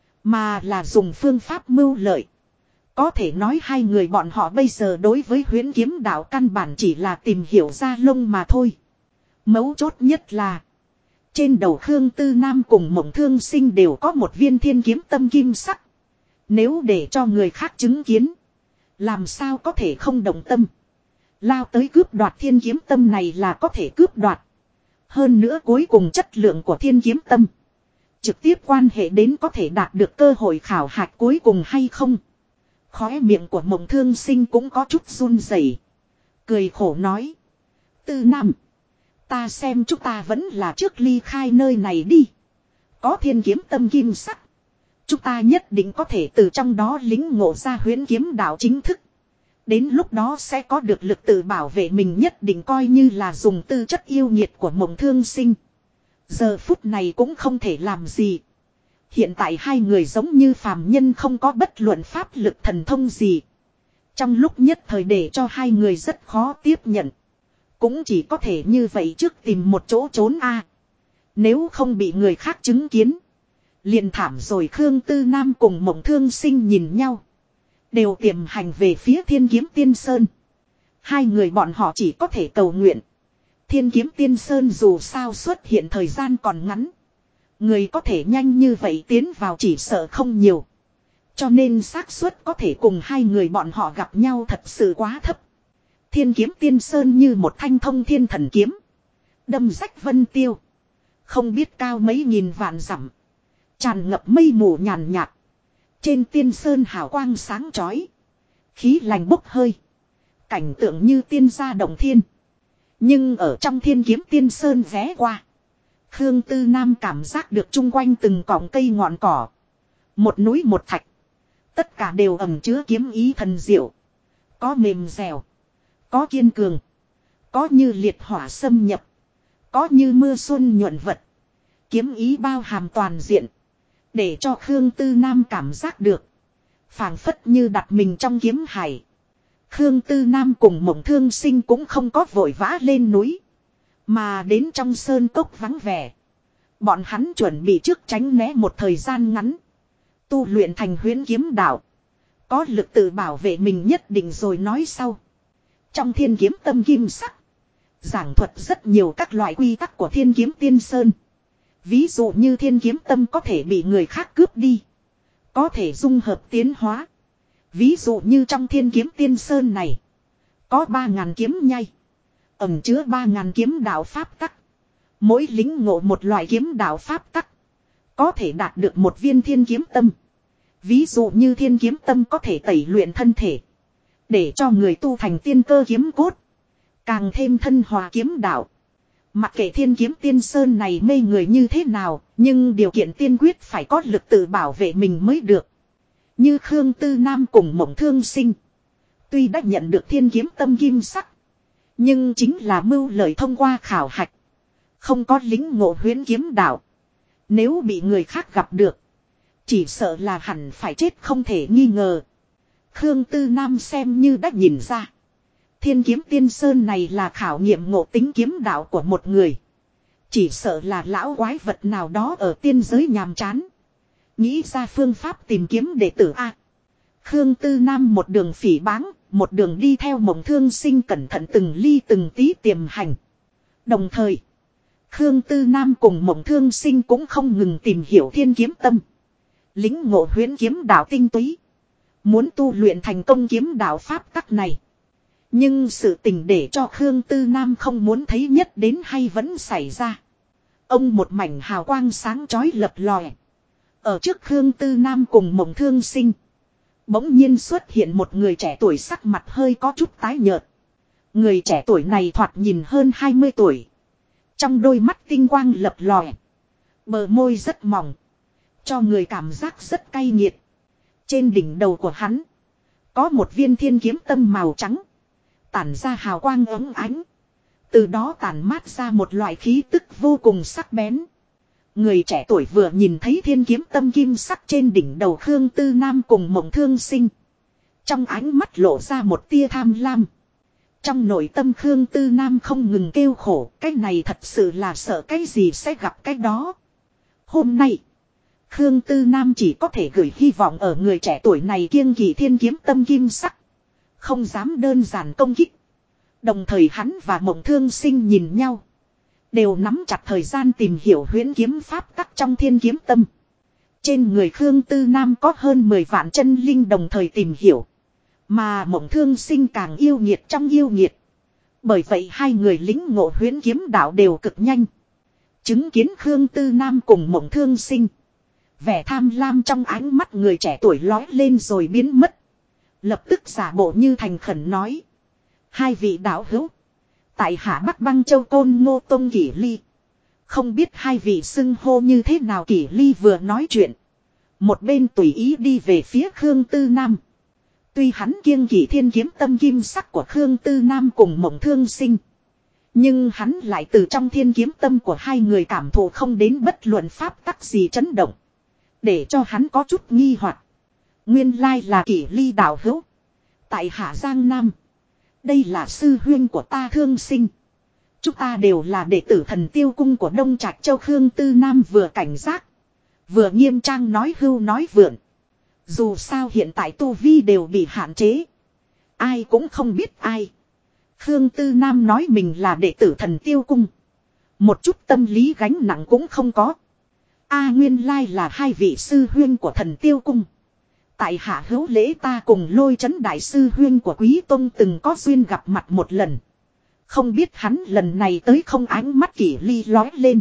mà là dùng phương pháp mưu lợi. Có thể nói hai người bọn họ bây giờ đối với huyễn kiếm đạo căn bản chỉ là tìm hiểu ra lông mà thôi. Mấu chốt nhất là trên đầu Khương Tư Nam cùng Mộng Thương Sinh đều có một viên thiên kiếm tâm kim sắc. Nếu để cho người khác chứng kiến, làm sao có thể không động tâm. Lao tới cướp đoạt thiên kiếm tâm này là có thể cướp đoạt. Hơn nữa cuối cùng chất lượng của thiên kiếm tâm trực tiếp quan hệ đến có thể đạt được cơ hội khảo hạch cuối cùng hay không. Khóe miệng của Mộng Thương Sinh cũng có chút run rẩy, cười khổ nói: Tư Nam, ta xem chúng ta vẫn là trước ly khai nơi này đi. Có thiên kiếm tâm kim sắc, chúng ta nhất định có thể từ trong đó lĩnh ngộ ra huyễn kiếm đạo chính thức. Đến lúc đó sẽ có được lực tự bảo vệ mình, nhất định coi như là dùng tư chất yêu nghiệt của Mộng Thương Sinh. Giờ phút này cũng không thể làm gì. Hiện tại hai người giống như phàm nhân, không có bất luận pháp lực thần thông gì. Trong lúc nhất thời để cho hai người rất khó tiếp nhận. Cũng chỉ có thể như vậy trước tìm một chỗ trốn a. Nếu không bị người khác chứng kiến, liền thảm rồi. Khương Tư Nam cùng Mộng Thương Sinh nhìn nhau, đều tiềm hành về phía Thiên Kiếm Tiên Sơn. Hai người bọn họ chỉ có thể cầu nguyện. Thiên Kiếm Tiên Sơn dù sao xuất hiện thời gian còn ngắn, người có thể nhanh như vậy tiến vào chỉ sợ không nhiều. Cho nên xác suất có thể cùng hai người bọn họ gặp nhau thật sự quá thấp. Thiên Kiếm Tiên Sơn như một thanh thông thiên thần kiếm, đâm rách vân tiêu, không biết cao mấy nghìn vạn dặm, tràn ngập mây mù nhàn nhạt. Trên tiên sơn hào quang sáng chói, khí lành bốc hơi, cảnh tượng như tiên gia động thiên. Nhưng ở trong Thiên Kiếm Tiên Sơn ghé qua, Khương Tư Nam cảm giác được chung quanh từng cọng cây ngọn cỏ, một núi một thạch, tất cả đều ẩn chứa kiếm ý thần diệu. Có mềm dẻo, có kiên cường, có như liệt hỏa xâm nhập, có như mưa xuân nhuận vật. Kiếm ý bao hàm toàn diện, để cho Khương Tư Nam cảm giác được phảng phất như đặt mình trong kiếm hải. Khương Tư Nam cùng Mộng Thương Sinh cũng không có vội vã lên núi, mà đến trong sơn cốc vắng vẻ. Bọn hắn chuẩn bị trước tránh né một thời gian ngắn, tu luyện thành huyễn kiếm đạo, có lực tự bảo vệ mình nhất định rồi nói sau. Trong Thiên Kiếm Tâm kim sắc giảng thuật rất nhiều các loại quy tắc của Thiên Kiếm Tiên Sơn. Ví dụ như thiên kiếm tâm có thể bị người khác cướp đi, có thể dung hợp tiến hóa. Ví dụ như trong Thiên Kiếm Tiên Sơn này có 3000 kiếm nhai, ẩn chứa 3000 kiếm đạo pháp tắc. Mỗi lĩnh ngộ một loại kiếm đạo pháp tắc, có thể đạt được một viên thiên kiếm tâm. Ví dụ như thiên kiếm tâm có thể tẩy luyện thân thể, để cho người tu thành tiên cơ kiếm cốt, càng thêm thân hòa kiếm đạo. Mặc kệ Thiên Kiếm Tiên Sơn này mê người như thế nào, nhưng điều kiện tiên quyết phải có lực tự bảo vệ mình mới được. Như Khương Tư Nam cùng Mộng Thương Sinh, tuy đã nhận được thiên kiếm tâm kim sắc, nhưng chính là mưu lợi thông qua khảo hạch, không có lĩnh ngộ huyễn kiếm đạo. Nếu bị người khác gặp được, chỉ sợ là hẳn phải chết không thể nghi ngờ. Khương Tư Nam xem như đã nhìn ra, Thiên Kiếm Tiên Sơn này là khảo nghiệm ngộ tính kiếm đạo của một người. Chỉ sợ là lão quái vật nào đó ở tiên giới nhàm chán, nghĩ ra phương pháp tìm kiếm đệ tử A. Khương Tư Nam một đường phỉ báng, một đường đi theo Mộng Thương Sinh cẩn thận từng ly từng tí tiềm hành. Đồng thời, Khương Tư Nam cùng Mộng Thương Sinh cũng không ngừng tìm hiểu thiên kiếm tâm. Lính ngộ huyễn kiếm đạo tinh túy. Muốn tu luyện thành công kiếm đạo pháp tắc này. Nhưng sự tình để cho Khương Tư Nam không muốn thấy nhất đến hay vẫn xảy ra. Ông một mảnh hào quang sáng chói lập lòe. Ở trước Khương Tư Nam cùng Mộng Thương Sinh. Bỗng nhiên xuất hiện một người trẻ tuổi sắc mặt hơi có chút tái nhợt. Người trẻ tuổi này thoạt nhìn hơn 20 tuổi. Trong đôi mắt tinh quang lập lòe. Bờ môi rất mỏng. Cho người cảm giác rất cay nghiệt. Trên đỉnh đầu của hắn. Có một viên thiên kiếm tâm màu trắng. Tản ra hào quang ấm ánh. Từ đó tản mát ra một loại khí tức vô cùng sắc bén. Người trẻ tuổi vừa nhìn thấy thiên kiếm tâm kim sắc trên đỉnh đầu Khương Tư Nam cùng Mộng Thương Sinh. Trong ánh mắt lộ ra một tia tham lam. Trong nội tâm Khương Tư Nam không ngừng kêu khổ. Cái này thật sự là sợ cái gì sẽ gặp cái đó. Hôm nay. Khương Tư Nam chỉ có thể gửi hy vọng ở người trẻ tuổi này kiêng kỵ thiên kiếm tâm kim sắc. Không dám đơn giản công kích. Đồng thời hắn và Mộng Thương Sinh nhìn nhau. Đều nắm chặt thời gian tìm hiểu huyễn kiếm pháp tắc trong thiên kiếm tâm. Trên người Khương Tư Nam có hơn 10 vạn chân linh đồng thời tìm hiểu. Mà Mộng Thương Sinh càng yêu nghiệt trong yêu nghiệt. Bởi vậy hai người lính ngộ huyễn kiếm đạo đều cực nhanh. Chứng kiến Khương Tư Nam cùng Mộng Thương Sinh. Vẻ tham lam trong ánh mắt người trẻ tuổi lói lên rồi biến mất. Lập tức giả bộ như thành khẩn nói. Hai vị đạo hữu. Tại hạ Bắc Băng Châu Côn Ngô Tông Kỷ Ly. Không biết hai vị xưng hô như thế nào. Kỷ Ly vừa nói chuyện. Một bên tùy ý đi về phía Khương Tư Nam. Tuy hắn kiêng kỵ thiên kiếm tâm kim sắc của Khương Tư Nam cùng Mộng Thương Sinh. Nhưng hắn lại từ trong thiên kiếm tâm của hai người cảm thụ không đến bất luận pháp tắc gì chấn động. Để cho hắn có chút nghi hoặc. Nguyên lai là Kỷ Ly đạo hữu. Tại hạ Giang Nam. Đây là sư huynh của ta Thương Sinh. Chúng ta đều là đệ tử Thần Tiêu Cung của Đông Trạch Châu. Khương Tư Nam vừa cảnh giác. Vừa nghiêm trang nói hưu nói vượn. Dù sao hiện tại tu vi đều bị hạn chế. Ai cũng không biết ai. Khương Tư Nam nói mình là đệ tử Thần Tiêu Cung. Một chút tâm lý gánh nặng cũng không có. Nguyên lai là hai vị sư huynh của Thần Tiêu Cung. Tại hạ hữu lễ ta cùng Lôi Chấn đại sư huynh của Quý Tông từng có duyên gặp mặt một lần. Không biết hắn lần này tới không. Ánh mắt Kỷ Ly lói lên.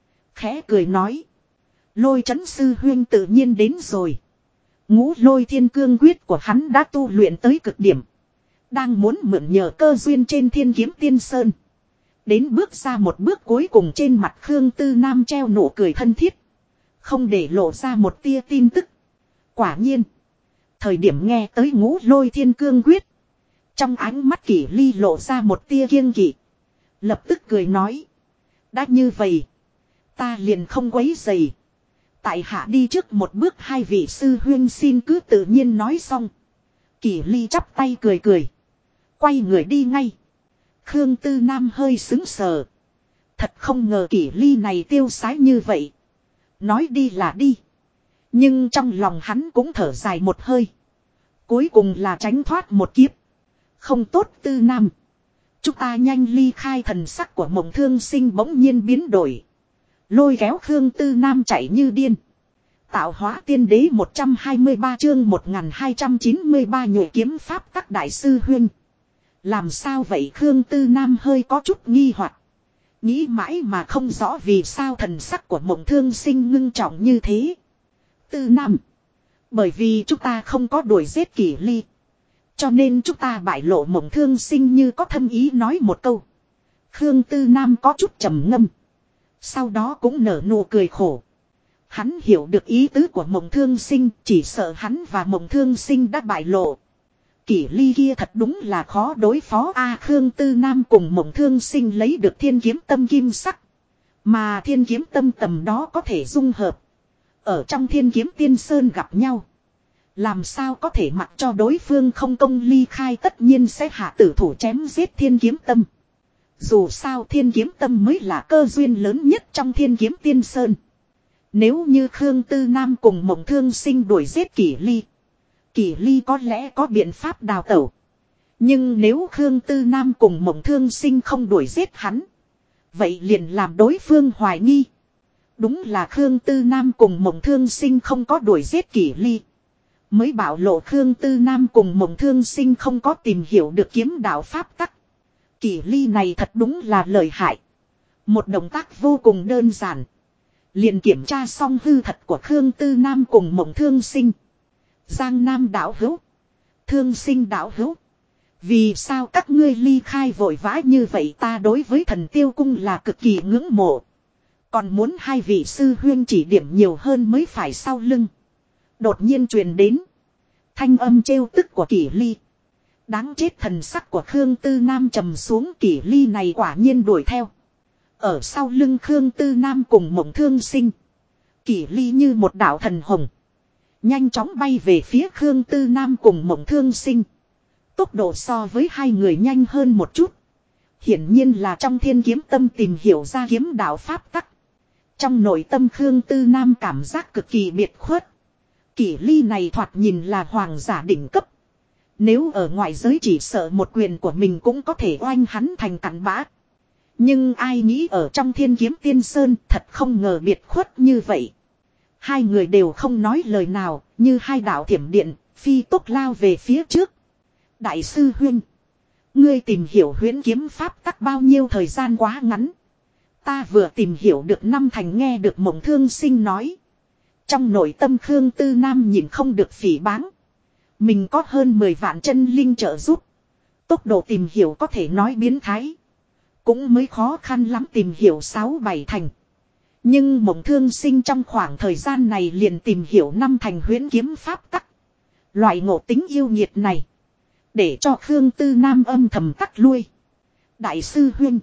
Khẽ cười nói. Lôi Chấn sư huynh tự nhiên đến rồi. Ngũ Lôi Thiên Cương quyết của hắn đã tu luyện tới cực điểm. Đang muốn mượn nhờ cơ duyên trên Thiên Kiếm Tiên Sơn. Đến bước ra một bước cuối cùng. Trên mặt Khương Tư Nam treo nụ cười thân thiết. Không để lộ ra một tia tin tức. Quả nhiên. Thời điểm nghe tới Ngũ Lôi Thiên Cương quyết. Trong ánh mắt Kỷ Ly lộ ra một tia kiêng kỵ. Lập tức cười nói. Đã như vậy. Ta liền không quấy rầy. Tại hạ đi trước một bước. Hai vị sư huynh xin cứ tự nhiên nói xong. Kỷ Ly chắp tay cười cười. Quay người đi ngay. Khương Tư Nam hơi sững sờ. Thật không ngờ Kỷ Ly này tiêu sái như vậy. Nói đi là đi. Nhưng trong lòng hắn cũng thở dài một hơi. Cuối cùng là tránh thoát một kiếp. Không tốt Tư Nam. Chúng ta nhanh ly khai. Thần sắc của Mộng Thương Sinh bỗng nhiên biến đổi. Lôi kéo Khương Tư Nam chạy như điên. Tạo hóa tiên đế 123 chương 1293 nhụy kiếm pháp các đại sư huynh. Làm sao vậy? Khương Tư Nam hơi có chút nghi hoặc. Nghĩ mãi mà không rõ vì sao thần sắc của Mộng Thương Sinh ngưng trọng như thế. Tư Nam. Bởi vì chúng ta không có đuổi giết Kỷ Ly. Cho nên chúng ta bại lộ. Mộng Thương Sinh như có thâm ý nói một câu. Khương Tư Nam có chút trầm ngâm. Sau đó cũng nở nụ cười khổ. Hắn hiểu được ý tứ của Mộng Thương Sinh. Chỉ sợ hắn và Mộng Thương Sinh đã bại lộ. Kỷ Ly kia thật đúng là khó đối phó. Khương Tư Nam cùng Mộng Thương Sinh lấy được thiên kiếm tâm kim sắc. Mà thiên kiếm tâm tầm đó có thể dung hợp. Ở trong Thiên Kiếm Tiên Sơn gặp nhau. Làm sao có thể mặc cho đối phương không công ly khai. Tất nhiên sẽ hạ tử thủ chém giết thiên kiếm tâm. Dù sao thiên kiếm tâm mới là cơ duyên lớn nhất trong Thiên Kiếm Tiên Sơn. Nếu như Khương Tư Nam cùng Mộng Thương Sinh đuổi giết Kỷ Ly. Kỷ Ly có lẽ có biện pháp đào tẩu. Nhưng nếu Khương Tư Nam cùng Mộng Thương Sinh không đuổi giết hắn. Vậy liền làm đối phương hoài nghi. Đúng là Khương Tư Nam cùng Mộng Thương Sinh không có đuổi giết Kỷ Ly. Mới bảo lộ Khương Tư Nam cùng Mộng Thương Sinh không có tìm hiểu được kiếm đạo pháp tắc. Kỷ Ly này thật đúng là lợi hại. Một động tác vô cùng đơn giản. Liền kiểm tra xong hư thật của Khương Tư Nam cùng Mộng Thương Sinh. Giang Nam đạo hữu. Thương Sinh đạo hữu. Vì sao các ngươi ly khai vội vã như vậy, ta đối với Thần Tiêu Cung là cực kỳ ngưỡng mộ. Còn muốn hai vị sư huyên chỉ điểm nhiều hơn mới phải. Sau lưng đột nhiên truyền đến thanh âm trêu tức của Kỷ Ly. Đáng chết, thần sắc của Khương Tư Nam trầm xuống. Kỷ Ly này quả nhiên đuổi theo. Ở sau lưng Khương Tư Nam cùng Mộng Thương Sinh, Kỷ Ly như một đạo thần hồng, nhanh chóng bay về phía Khương Tư Nam cùng Mộng Thương Sinh. Tốc độ so với hai người nhanh hơn một chút. Hiển nhiên là trong Thiên Kiếm Tâm tìm hiểu ra kiếm đạo pháp tắc. Trong nội tâm Khương Tư Nam cảm giác cực kỳ biệt khuất. Kỷ Ly này thoạt nhìn là hoàng giả đỉnh cấp. Nếu ở ngoại giới chỉ sợ một quyền của mình cũng có thể oanh hắn thành cặn bã. Nhưng ai nghĩ ở trong Thiên Kiếm Tiên Sơn thật không ngờ biệt khuất như vậy. Hai người đều không nói lời nào, như hai đạo thiểm điện, phi tốc lao về phía trước. Đại sư huynh, ngươi tìm hiểu huyễn kiếm pháp tắc bao nhiêu thời gian? Quá ngắn. Ta vừa tìm hiểu được 5 thành. Nghe được Mộng Thương Sinh nói. Trong nội tâm Khương Tư Nam nhìn không được phỉ báng. Mình có hơn 10 vạn chân linh trợ giúp. Tốc độ tìm hiểu có thể nói biến thái. Cũng mới khó khăn lắm tìm hiểu 6-7 thành. Nhưng Mộng Thương Sinh trong khoảng thời gian này liền tìm hiểu 5 thành huyễn kiếm pháp tắc. Loại ngộ tính yêu nghiệt này, để cho Khương Tư Nam âm thầm cắt lui. Đại sư huynh,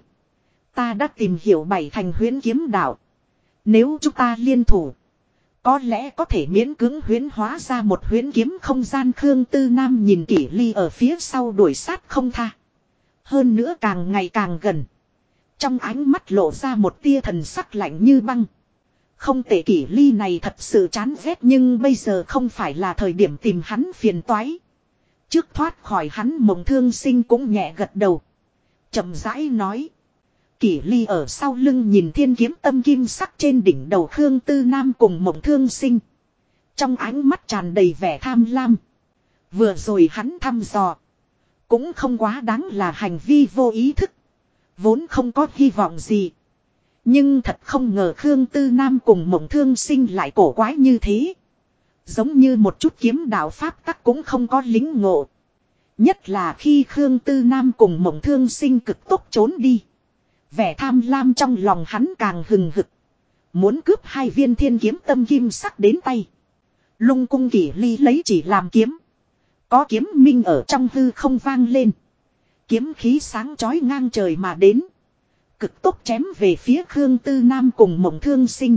ta đã tìm hiểu 7 thành huyễn kiếm đạo. Nếu chúng ta liên thủ, có lẽ có thể miễn cưỡng huyễn hóa ra một huyễn kiếm không gian. Khương Tư Nam nhìn Kỷ Ly ở phía sau đuổi sát không tha. Hơn nữa càng ngày càng gần. Trong ánh mắt lộ ra một tia thần sắc lạnh như băng. Không tệ, Kỷ Ly này thật sự chán ghét, nhưng bây giờ không phải là thời điểm tìm hắn phiền toái. Trước thoát khỏi hắn, Mộng Thương Sinh cũng nhẹ gật đầu. Chậm rãi nói. Kỷ Ly ở sau lưng nhìn Thiên Kiếm Tâm kim sắc trên đỉnh đầu Khương Tư Nam cùng Mộng Thương Sinh. Trong ánh mắt tràn đầy vẻ tham lam. Vừa rồi hắn thăm dò, cũng không quá đáng là hành vi vô ý thức. Vốn không có hy vọng gì. Nhưng thật không ngờ Khương Tư Nam cùng Mộng Thương Sinh lại cổ quái như thế. Giống như một chút kiếm đạo pháp tắc cũng không có lính ngộ. Nhất là khi Khương Tư Nam cùng Mộng Thương Sinh cực tốc trốn đi. Vẻ tham lam trong lòng hắn càng hừng hực. Muốn cướp 2 viên Thiên Kiếm Tâm kim sắc đến tay. Lung cung Kỷ Ly lấy chỉ làm kiếm. Có kiếm minh ở trong hư không vang lên. Kiếm khí sáng chói ngang trời mà đến. Cực tốc chém về phía Khương Tư Nam cùng Mộng Thương Sinh.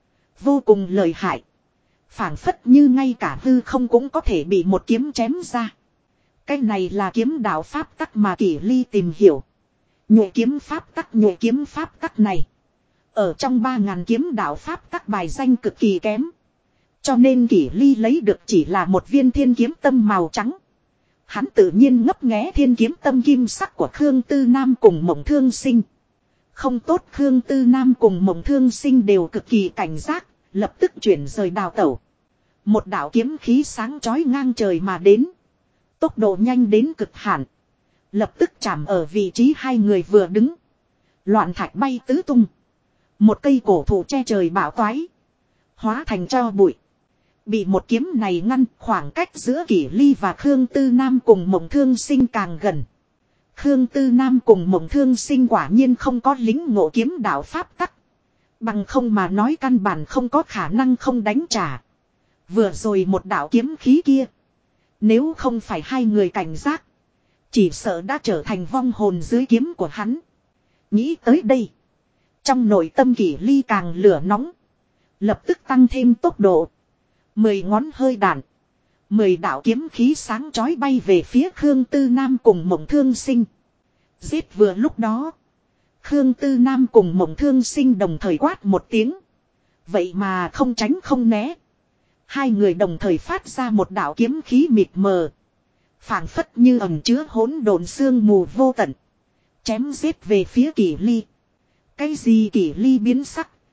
Vô cùng lợi hại. Phảng phất như ngay cả hư không cũng có thể bị một kiếm chém ra. Cái này là kiếm đạo pháp tắc mà Kỷ Ly tìm hiểu. Nhuệ kiếm pháp tắc này, ở trong 3000 kiếm đạo pháp tắc bài danh cực kỳ kém. Cho nên Kỷ Ly lấy được chỉ là một viên Thiên Kiếm Tâm màu trắng. Hắn tự nhiên ngấp nghé Thiên Kiếm Tâm kim sắc của Khương Tư Nam cùng Mộng Thương Sinh. Không tốt, Khương Tư Nam cùng Mộng Thương Sinh đều cực kỳ cảnh giác, lập tức chuyển rời đào tẩu. Một đạo kiếm khí sáng chói ngang trời mà đến. Tốc độ nhanh đến cực hạn. Lập tức chạm ở vị trí hai người vừa đứng. Loạn thạch bay tứ tung. Một cây cổ thụ che trời bão toái, hóa thành tro bụi. Bị một kiếm này ngăn, khoảng cách giữa Kỷ Ly và Khương Tư Nam cùng Mộng Thương Sinh càng gần. Khương Tư Nam cùng Mộng Thương Sinh quả nhiên không có lính ngộ kiếm đạo pháp tắc. Bằng không mà nói căn bản không có khả năng không đánh trả. Vừa rồi một đạo kiếm khí kia, nếu không phải hai người cảnh giác, chỉ sợ đã trở thành vong hồn dưới kiếm của hắn. Nghĩ tới đây, trong nội tâm Kỷ Ly càng lửa nóng. Lập tức tăng thêm tốc độ. 10 ngón hơi đạn, 10 đạo kiếm khí sáng chói bay về phía Khương Tư Nam cùng Mộng Thương Sinh. Giết. Vừa lúc đó, Khương Tư Nam cùng Mộng Thương Sinh đồng thời quát một tiếng. Vậy mà không tránh không né. Hai người đồng thời phát ra một đạo kiếm khí mịt mờ, phảng phất như ẩn chứa hỗn độn sương mù vô tận, chém giết về phía Kỷ Ly. Cái gì? Kỷ Ly biến sắc,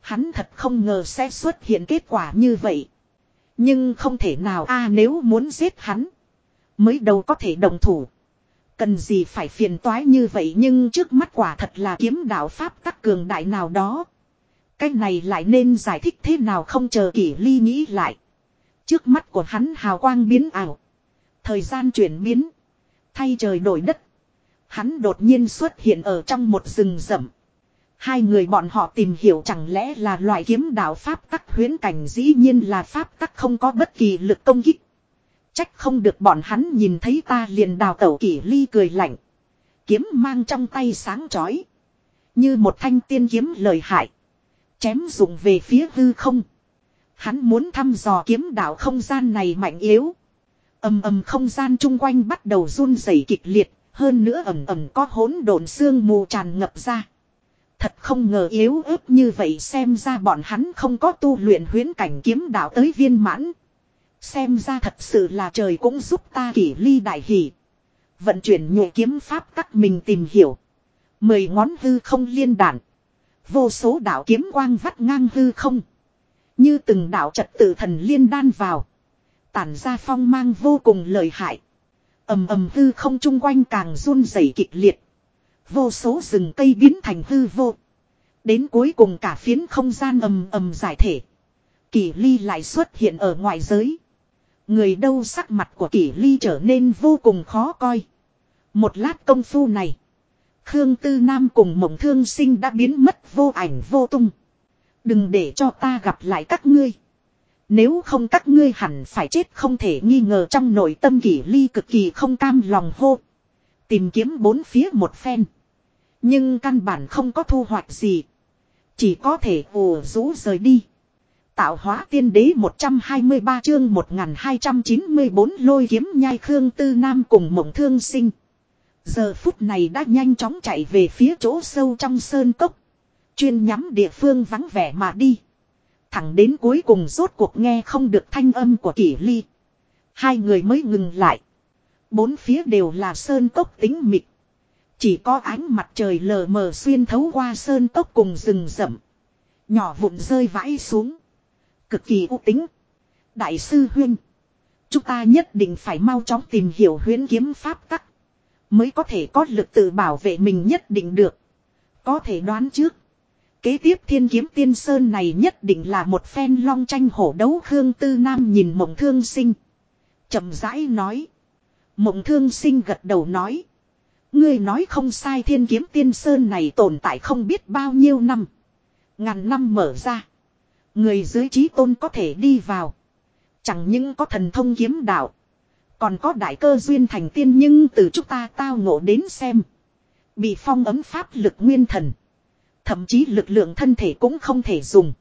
Hắn thật không ngờ sẽ xuất hiện kết quả như vậy. Nhưng không thể nào nếu muốn giết hắn. Mới đầu có thể đồng thủ. Cần gì phải phiền toái như vậy, nhưng trước mắt quả thật là kiếm đạo pháp tắc cường đại nào đó. Cái này lại nên giải thích thế nào không chờ Kỷ Ly nghĩ lại. Trước mắt của hắn hào quang biến ảo. Thời gian chuyển biến. Thay trời đổi đất. Hắn đột nhiên xuất hiện ở trong một rừng rậm. Hai người bọn họ tìm hiểu chẳng lẽ là loại kiếm đạo pháp tắc huyễn cảnh, dĩ nhiên là pháp tắc không có bất kỳ lực công kích. Trách không được bọn hắn nhìn thấy ta liền đào tẩu. Kỷ Ly cười lạnh. Kiếm mang trong tay sáng chói. Như một thanh tiên kiếm lợi hại. Chém dụng về phía hư không. Hắn muốn thăm dò kiếm đạo không gian này mạnh yếu. Ầm ầm, không gian chung quanh bắt đầu run rẩy kịch liệt. Hơn nữa ầm ầm có hỗn độn sương mù tràn ngập ra. Thật không ngờ yếu ớt như vậy, xem ra bọn hắn không có tu luyện huyễn cảnh kiếm đạo tới viên mãn. Xem ra thật sự là trời cũng giúp ta. Kỷ Ly đại hỉ. Vận chuyển nhộ kiếm pháp các mình tìm hiểu. 10 ngón hư không liên đạn. Vô số đạo kiếm quang vắt ngang hư không. Như từng đạo trật tự thần liên đan vào. Tản ra phong mang vô cùng lợi hại. Ầm ầm, hư không chung quanh càng run rẩy kịch liệt. Vô số rừng cây biến thành hư vô. Đến cuối cùng cả phiến không gian ầm ầm giải thể. Kỷ Ly lại xuất hiện ở ngoại giới. Người đâu, sắc mặt của Kỷ Ly trở nên vô cùng khó coi. Một lát công phu này, Khương Tư Nam cùng Mộng Thương Sinh đã biến mất vô ảnh vô tung. Đừng để cho ta gặp lại các ngươi. Nếu không các ngươi hẳn phải chết không thể nghi ngờ. Trong nội tâm Kỷ Ly cực kỳ không cam lòng hô. Tìm kiếm bốn phía một phen. Nhưng căn bản không có thu hoạch gì. Chỉ có thể ù rũ rời đi. Tạo hóa tiên đế 123 chương 1294 lôi kiếm nhai. Khương Tư Nam cùng Mộng Thương Sinh giờ phút này đã nhanh chóng chạy về phía chỗ sâu trong sơn cốc. Chuyên nhắm địa phương vắng vẻ mà đi. Thẳng đến cuối cùng rốt cuộc nghe không được thanh âm của Kỷ Ly. Hai người mới ngừng lại. Bốn phía đều là sơn cốc tĩnh mịch. Chỉ có ánh mặt trời lờ mờ xuyên thấu qua sơn cốc cùng rừng rậm. Nhỏ vụn rơi vãi xuống. Cực kỳ u tĩnh. Đại sư huynh, chúng ta nhất định phải mau chóng tìm hiểu huyễn kiếm pháp tắc. Mới có thể có lực tự bảo vệ mình nhất định được. Có thể đoán trước. Kế tiếp Thiên Kiếm Tiên Sơn này nhất định là một phen long tranh hổ đấu. Khương Tư Nam nhìn Mộng Thương Sinh. Chậm rãi nói. Mộng Thương Sinh gật đầu nói. Ngươi nói không sai, Thiên Kiếm Tiên Sơn này tồn tại không biết bao nhiêu năm. Ngàn năm mở ra. Người dưới trí tôn có thể đi vào. Chẳng những có thần thông kiếm đạo. Còn có đại cơ duyên thành tiên, nhưng từ chúng ta tao ngộ đến xem. Bị phong ấm pháp lực nguyên thần. Thậm chí lực lượng thân thể cũng không thể dùng.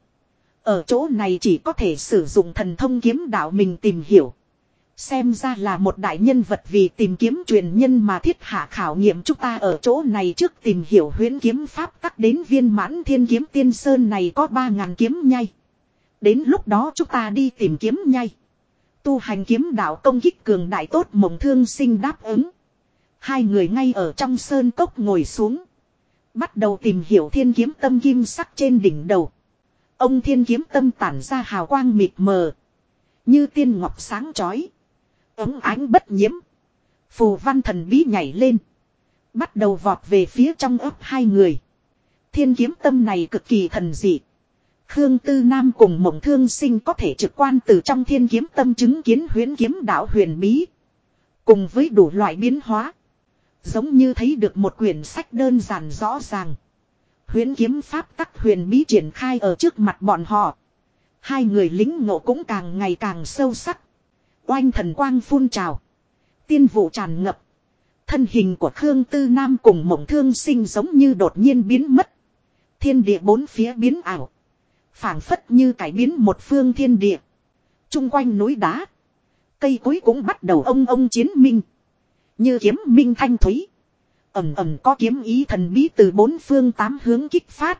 Ở chỗ này chỉ có thể sử dụng thần thông kiếm đạo mình tìm hiểu. Xem ra là một đại nhân vật vì tìm kiếm truyền nhân mà thiết hạ khảo nghiệm. Chúng ta ở chỗ này trước tìm hiểu huyễn kiếm pháp tắc đến viên mãn. Thiên Kiếm Tiên Sơn này có 3000 kiếm nhai. Đến lúc đó chúng ta đi tìm kiếm nhai. Tu hành kiếm đạo công kích cường đại tốt. Mộng Thương Sinh đáp ứng. Hai người ngay ở trong sơn cốc ngồi xuống. Bắt đầu tìm hiểu thiên kiếm tâm kim sắc trên đỉnh đầu. Ông thiên kiếm tâm tản ra hào quang mịt mờ. Như tiên ngọc sáng chói. Ấm ánh bất nhiễm. Phù văn thần bí nhảy lên. Bắt đầu vọt về phía trong ấp hai người. Thiên kiếm tâm này cực kỳ thần dị. Khương Tư Nam cùng Mộng Thương Sinh có thể trực quan từ trong thiên kiếm tâm chứng kiến huyễn kiếm đạo huyền bí. Cùng với đủ loại biến hóa. Giống như thấy được một quyển sách đơn giản rõ ràng. Huyễn kiếm pháp tắc huyền bí triển khai ở trước mặt bọn họ. Hai người lính ngộ cũng càng ngày càng sâu sắc. Oanh thần quang phun trào. Tiên vụ tràn ngập. Thân hình của Khương Tư Nam cùng Mộng Thương Sinh giống như đột nhiên biến mất. Thiên địa bốn phía biến ảo. Phảng phất như cải biến một phương thiên địa. Trung quanh núi đá. Cây cối cũng bắt đầu ông chiến minh. Như kiếm minh thanh thúy. Ẩm ẩm có kiếm ý thần bí từ bốn phương tám hướng kích phát.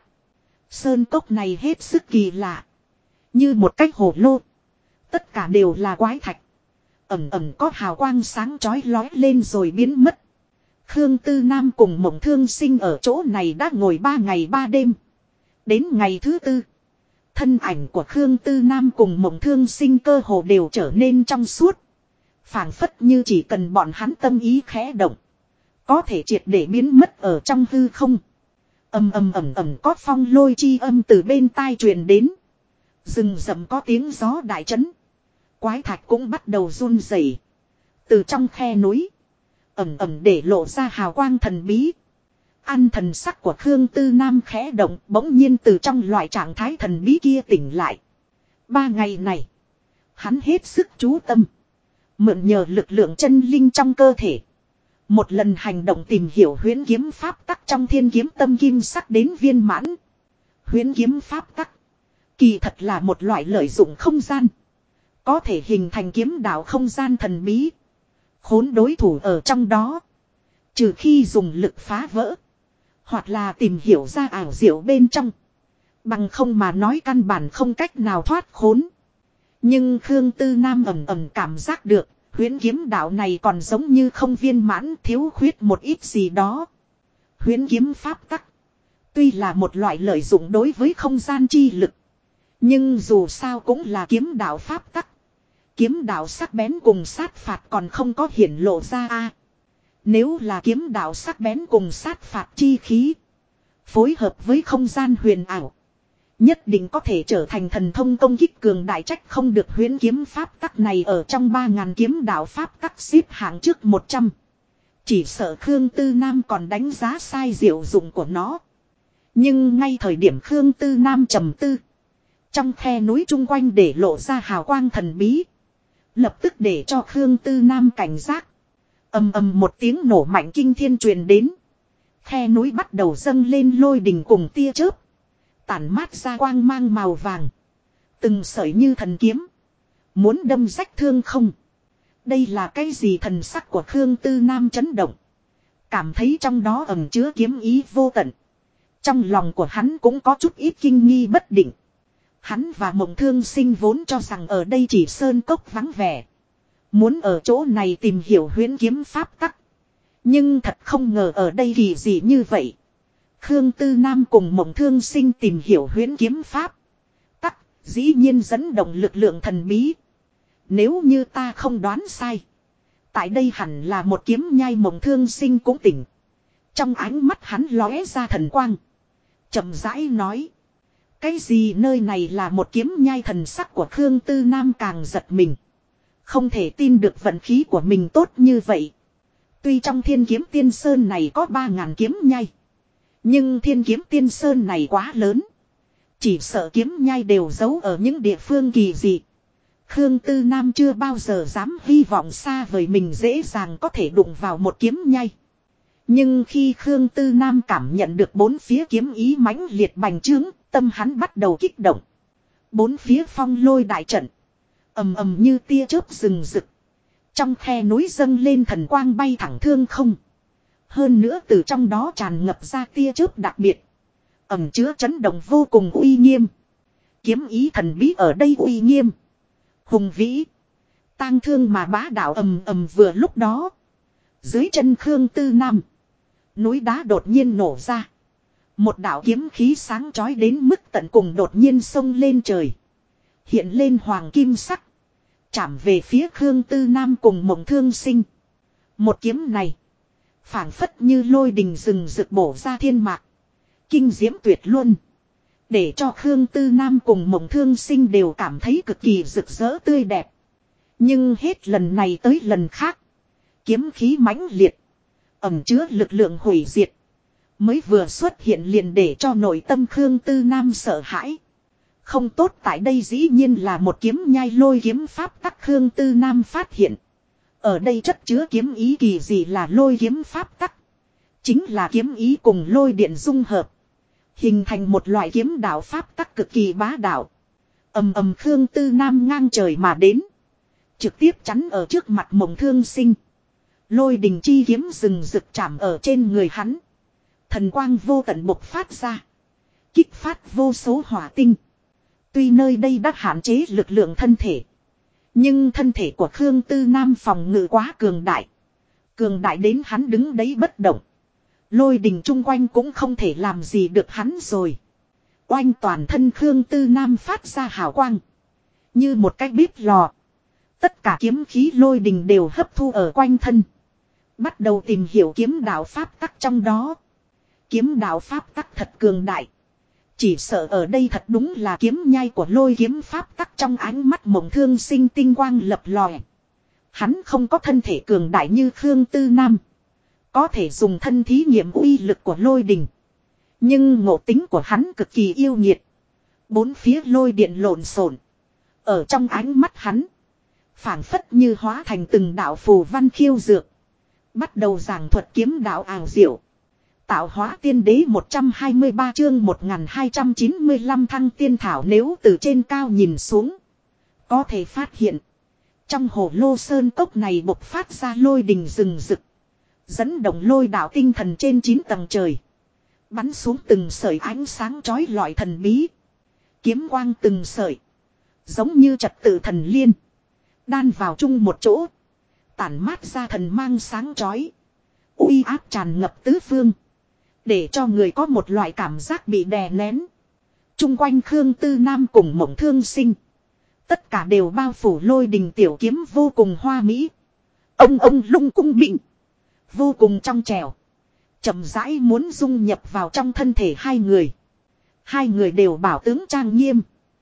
Sơn cốc này hết sức kỳ lạ. Như một cái hồ lô. Tất cả đều là quái thạch. Ẩm ẩm có hào quang sáng chói lói lên rồi biến mất. Khương Tư Nam cùng Mộng Thương Sinh ở chỗ này đã ngồi 3 ngày 3 đêm. Đến ngày thứ tư. Thân ảnh của Khương Tư Nam cùng Mộng Thương Sinh cơ hồ đều trở nên trong suốt. Phảng phất như chỉ cần bọn hắn tâm ý khẽ động. Có thể triệt để biến mất ở trong hư không. Ầm ầm ầm ầm có phong lôi chi âm từ bên tai truyền đến. Rừng rậm có tiếng gió đại chấn. Quái thạch cũng bắt đầu run rẩy. Từ trong khe núi. Ầm ầm để lộ ra hào quang thần bí. Ăn thần sắc của Khương Tư Nam khẽ động, bỗng nhiên từ trong loại trạng thái thần bí kia tỉnh lại. 3 ngày này, hắn hết sức chú tâm. Mượn nhờ lực lượng chân linh trong cơ thể. Một lần hành động tìm hiểu huyễn kiếm pháp tắc trong thiên kiếm tâm kim sắc đến viên mãn. Huyễn kiếm pháp tắc. Kỳ thật là một loại lợi dụng không gian. Có thể hình thành kiếm đạo không gian thần bí. Khốn đối thủ ở trong đó. Trừ khi dùng lực phá vỡ. Hoặc là tìm hiểu ra ảo diệu bên trong. Bằng không mà nói căn bản không cách nào thoát khốn. Nhưng Khương Tư Nam ầm ầm cảm giác được. Huyễn kiếm đạo này còn giống như không viên mãn, thiếu khuyết một ít gì đó. Huyễn kiếm pháp tắc. Tuy là một loại lợi dụng đối với không gian chi lực. Nhưng dù sao cũng là kiếm đạo pháp tắc. Kiếm đạo sắc bén cùng sát phạt còn không có hiển lộ ra a. Nếu là kiếm đạo sắc bén cùng sát phạt chi khí. Phối hợp với không gian huyền ảo. Nhất định có thể trở thành thần thông công kích cường đại, trách không được huyễn kiếm pháp tắc này ở trong 3.000 kiếm đạo pháp tắc xếp hạng trước 100. Chỉ sợ Khương Tư Nam còn đánh giá sai diệu dụng của nó. Nhưng ngay thời điểm Khương Tư Nam trầm tư. Trong khe núi chung quanh để lộ ra hào quang thần bí. Lập tức để cho Khương Tư Nam cảnh giác. Ầm ầm một tiếng nổ mạnh kinh thiên truyền đến. Khe núi bắt đầu dâng lên lôi đình cùng tia chớp. Tản mát ra quang mang màu vàng. Từng sợi như thần kiếm. Muốn đâm rách thương không. Đây là cái gì? Thần sắc của Khương Tư Nam chấn động. Cảm thấy trong đó ẩn chứa kiếm ý vô tận. Trong lòng của hắn cũng có chút ít kinh nghi bất định. Hắn và Mộng Thương Sinh vốn cho rằng ở đây chỉ sơn cốc vắng vẻ. Muốn ở chỗ này tìm hiểu huyễn kiếm pháp tắc. Nhưng thật không ngờ ở đây kỳ dị như vậy. Khương Tư Nam cùng Mộng Thương Sinh tìm hiểu huyễn kiếm pháp tắc, dĩ nhiên dẫn động lực lượng thần bí. Nếu như ta không đoán sai, tại đây hẳn là một kiếm nhai. Mộng Thương Sinh cũng tỉnh. Trong ánh mắt hắn lóe ra thần quang. Chậm rãi nói. Cái gì? Nơi này là một kiếm nhai? Thần sắc của Khương Tư Nam càng giật mình. Không thể tin được vận khí của mình tốt như vậy. Tuy trong Thiên Kiếm Tiên Sơn này có 3.000 kiếm nhai. Nhưng Thiên Kiếm Tiên Sơn này quá lớn. Chỉ sợ kiếm nhai đều giấu ở những địa phương kỳ dị. Khương Tư Nam chưa bao giờ dám hy vọng xa vời mình dễ dàng có thể đụng vào một kiếm nhai. Nhưng khi Khương Tư Nam cảm nhận được bốn phía kiếm ý mãnh liệt bành trướng, tâm hắn bắt đầu kích động. Bốn phía phong lôi đại trận. Ầm ầm như tia chớp rừng rực. Trong khe núi dâng lên thần quang bay thẳng thương không. Hơn nữa từ trong đó tràn ngập ra tia chớp đặc biệt. Ẩm chứa chấn động vô cùng uy nghiêm. Kiếm ý thần bí ở đây uy nghiêm. Hùng vĩ. Tang thương mà bá đạo. Ầm ầm vừa lúc đó. Dưới chân Khương Tư Nam. Núi đá đột nhiên nổ ra. Một đạo kiếm khí sáng chói đến mức tận cùng đột nhiên xông lên trời. Hiện lên hoàng kim sắc. Chạm về phía Khương Tư Nam cùng Mộng Thương Sinh. Một kiếm này. Phảng phất như lôi đình rừng rực bổ ra thiên mạc. Kinh diễm tuyệt luôn. Để cho Khương Tư Nam cùng Mộng Thương Sinh đều cảm thấy cực kỳ rực rỡ tươi đẹp. Nhưng hết lần này tới lần khác. Kiếm khí mãnh liệt. Ẩm chứa lực lượng hủy diệt. Mới vừa xuất hiện liền để cho nội tâm Khương Tư Nam sợ hãi. Không tốt, tại đây dĩ nhiên là một kiếm nhai. Lôi kiếm pháp tắc. Khương Tư Nam phát hiện. Ở đây chất chứa kiếm ý kỳ dị là lôi kiếm pháp tắc. Chính là kiếm ý cùng lôi điện dung hợp. Hình thành một loại kiếm đạo pháp tắc cực kỳ bá đạo. Ầm ầm Khương Tư Nam ngang trời mà đến. Trực tiếp chắn ở trước mặt Mộng Thương Sinh. Lôi đình chi kiếm rừng rực chạm ở trên người hắn. Thần quang vô tận bộc phát ra. Kích phát vô số hỏa tinh. Tuy nơi đây đã hạn chế lực lượng thân thể. Nhưng thân thể của Khương Tư Nam phòng ngự quá cường đại. Cường đại đến hắn đứng đấy bất động. Lôi đình chung quanh cũng không thể làm gì được hắn rồi. Oanh toàn thân Khương Tư Nam phát ra hào quang. Như một cái bếp lò. Tất cả kiếm khí lôi đình đều hấp thu ở quanh thân. Bắt đầu tìm hiểu kiếm đạo pháp tắc trong đó. Kiếm đạo pháp tắc thật cường đại. Chỉ sợ ở đây thật đúng là kiếm nhai của lôi kiếm pháp tắc. Trong ánh mắt Mộng Thương Sinh tinh quang lập lòe. Hắn không có thân thể cường đại như Khương Tư Nam. Có thể dùng thân thí nghiệm uy lực của lôi đình. Nhưng ngộ tính của hắn cực kỳ yêu nghiệt. Bốn phía lôi điện lộn xộn. Ở trong ánh mắt hắn. Phảng phất như hóa thành từng đạo phù văn khiêu dược. Bắt đầu giảng thuật kiếm đạo ảo diệu. Tạo hóa tiên đế 123 chương 1295 thăng tiên thảo. Nếu từ trên cao nhìn xuống. Có thể phát hiện. Trong hồ lô sơn cốc này bộc phát ra lôi đình rừng rực. Dẫn động lôi đạo tinh thần trên 9 tầng trời. Bắn xuống từng sợi ánh sáng chói lọi thần bí. Kiếm quang từng sợi. Giống như trật tự thần liên. Đan vào chung một chỗ. Tản mát ra thần mang sáng chói. Uy áp tràn ngập tứ phương. Để cho người có một loại cảm giác bị đè nén. Trung quanh Khương Tư Nam cùng Mộng Thương Sinh. Tất cả đều bao phủ lôi đình tiểu kiếm vô cùng hoa mỹ. Ông lung cung bịnh. Vô cùng trong trẻo. Chậm rãi muốn dung nhập vào trong thân thể hai người. Hai người đều bảo tướng trang nghiêm.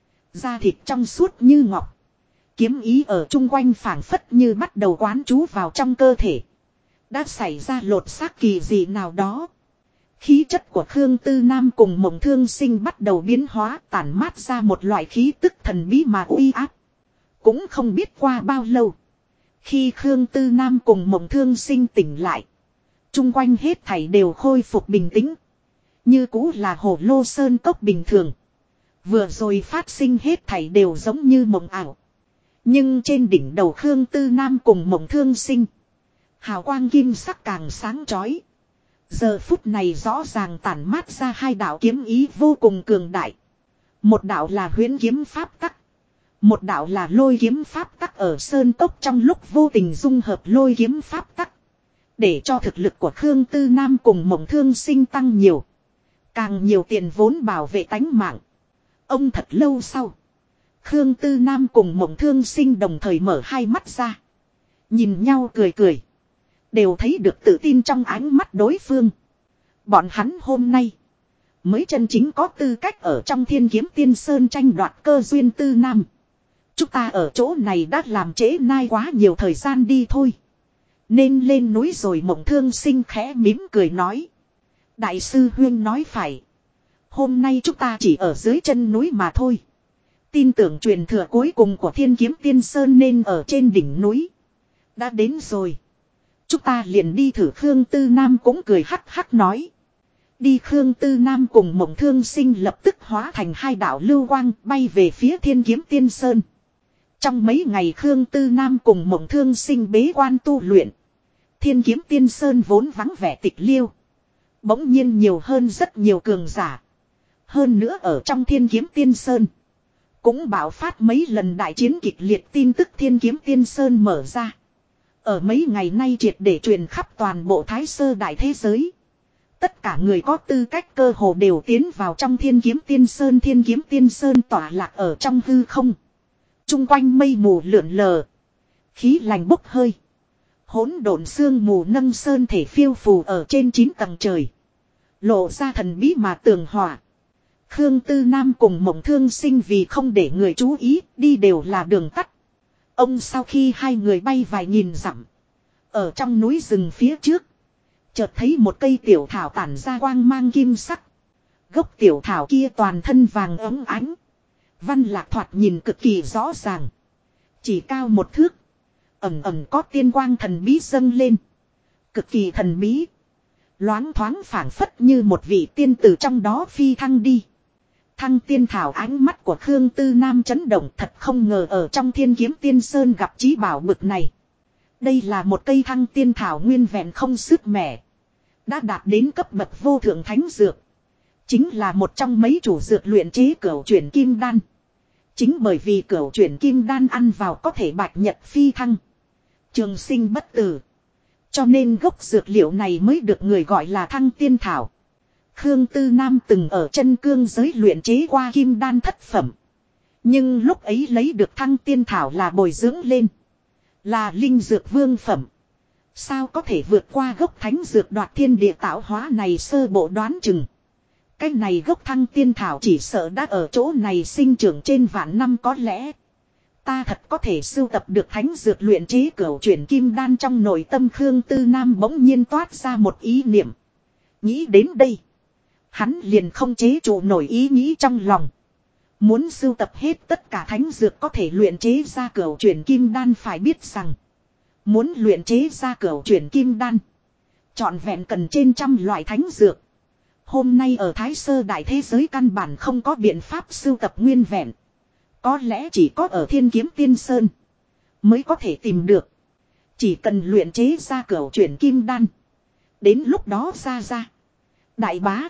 Da thịt trong suốt như ngọc. Kiếm ý ở chung quanh phảng phất như bắt đầu quán trú vào trong cơ thể. Đã xảy ra lột xác kỳ dị nào đó. Khí chất của Khương Tư Nam cùng Mộng Thương Sinh bắt đầu biến hóa, tản mát ra một loại khí tức thần bí mà uy áp. Cũng không biết qua bao lâu. Khi Khương Tư Nam cùng Mộng Thương Sinh tỉnh lại. Chung quanh hết thảy đều khôi phục bình tĩnh. Như cũ là hồ lô sơn cốc bình thường. Vừa rồi phát sinh hết thảy đều giống như mộng ảo. Nhưng trên đỉnh đầu Khương Tư Nam cùng Mộng Thương Sinh. Hào quang kim sắc càng sáng chói. Giờ phút này rõ ràng tản mát ra hai đạo kiếm ý vô cùng cường đại. Một đạo là huyễn kiếm pháp tắc. Một đạo là lôi kiếm pháp tắc ở sơn cốc trong lúc vô tình dung hợp lôi kiếm pháp tắc. Để cho thực lực của Khương Tư Nam cùng Mộng Thương Sinh tăng nhiều. Càng nhiều tiền vốn bảo vệ tánh mạng. Ông thật lâu sau. Khương Tư Nam cùng Mộng Thương Sinh đồng thời mở hai mắt ra. Nhìn nhau cười cười. Đều thấy được tự tin trong ánh mắt đối phương. Bọn hắn hôm nay. Mới chân chính có tư cách ở trong Thiên Kiếm Tiên Sơn tranh đoạt cơ duyên. Tư Nam. Chúng ta ở chỗ này đã làm trễ nai quá nhiều thời gian đi thôi. Nên lên núi rồi. Mộng Thương Sinh khẽ mỉm cười nói. Đại sư huyên nói phải. Hôm nay chúng ta chỉ ở dưới chân núi mà thôi. Tin tưởng truyền thừa cuối cùng của Thiên Kiếm Tiên Sơn nên ở trên đỉnh núi. Đã đến rồi. Chúng ta liền đi thử. Khương Tư Nam cũng cười hắc hắc nói. Đi. Khương Tư Nam cùng Mộng Thương Sinh lập tức hóa thành hai đạo lưu quang bay về phía Thiên Kiếm Tiên Sơn. Trong mấy ngày Khương Tư Nam cùng Mộng Thương Sinh bế quan tu luyện. Thiên Kiếm Tiên Sơn vốn vắng vẻ tịch liêu. Bỗng nhiên nhiều hơn rất nhiều cường giả. Hơn nữa ở trong Thiên Kiếm Tiên Sơn. Cũng bạo phát mấy lần đại chiến kịch liệt. Tin tức Thiên Kiếm Tiên Sơn mở ra. Ở mấy ngày nay triệt để truyền khắp toàn bộ Thái Sơ đại thế giới. Tất cả người có tư cách cơ hồ đều tiến vào trong Thiên Kiếm Tiên Sơn. Thiên Kiếm Tiên Sơn tỏa lạc ở trong hư không. Trung quanh mây mù lượn lờ. Khí lành bốc hơi. Hỗn độn sương mù nâng sơn thể phiêu phù ở trên 9 tầng trời. Lộ ra thần bí mà tường hòa. Khương Tư Nam cùng Mộng Thương Sinh vì không để người chú ý, đi đều là đường tắt. Ông sau khi hai người bay vài nghìn dặm. Ở trong núi rừng phía trước. Chợt thấy một cây tiểu thảo tản ra quang mang kim sắc. Gốc tiểu thảo kia toàn thân vàng óng ánh. Văn lạc thoạt nhìn cực kỳ rõ ràng. Chỉ cao 1 thước. Ẩm ẩm có tiên quang thần bí dâng lên. Cực kỳ thần bí. Loáng thoáng phảng phất như một vị tiên tử trong đó phi thăng đi. Thăng tiên thảo. Ánh mắt của Khương Tư Nam chấn động, thật không ngờ ở trong Thiên Kiếm Tiên Sơn gặp chí bảo bực này. Đây là một cây thăng tiên thảo nguyên vẹn không sức mẻ. Đã đạt đến cấp bậc vô thượng thánh dược. Chính là một trong mấy chủ dược luyện chế cửu chuyển kim đan. Chính bởi vì cửu chuyển kim đan ăn vào có thể bạch nhật phi thăng. Trường sinh bất tử. Cho nên gốc dược liệu này mới được người gọi là thăng tiên thảo. Khương Tư Nam từng ở chân cương giới luyện chế qua kim đan thất phẩm. Nhưng lúc ấy lấy được thăng tiên thảo là bồi dưỡng lên. Là linh dược vương phẩm. Sao có thể vượt qua gốc thánh dược đoạt thiên địa tạo hóa này sơ bộ đoán chừng. Cái này gốc thăng tiên thảo chỉ sợ đã ở chỗ này sinh trưởng trên vạn năm có lẽ. Ta thật có thể sưu tập được thánh dược luyện chế cửu chuyển kim đan trong nội tâm Khương Tư Nam bỗng nhiên toát ra một ý niệm. Nghĩ đến đây. Hắn liền không chế trụ nổi ý nghĩ trong lòng. Muốn sưu tập hết tất cả thánh dược có thể luyện chế ra cửu chuyển kim đan phải biết rằng. Muốn luyện chế ra cửu chuyển kim đan. Trọn vẹn cần trên trăm loại thánh dược. Hôm nay ở Thái Sơ đại thế giới căn bản không có biện pháp sưu tập nguyên vẹn. Có lẽ chỉ có ở Thiên Kiếm Tiên Sơn mới có thể tìm được. Chỉ cần luyện chế ra cửu chuyển kim đan. Đến lúc đó ra. Đại bá.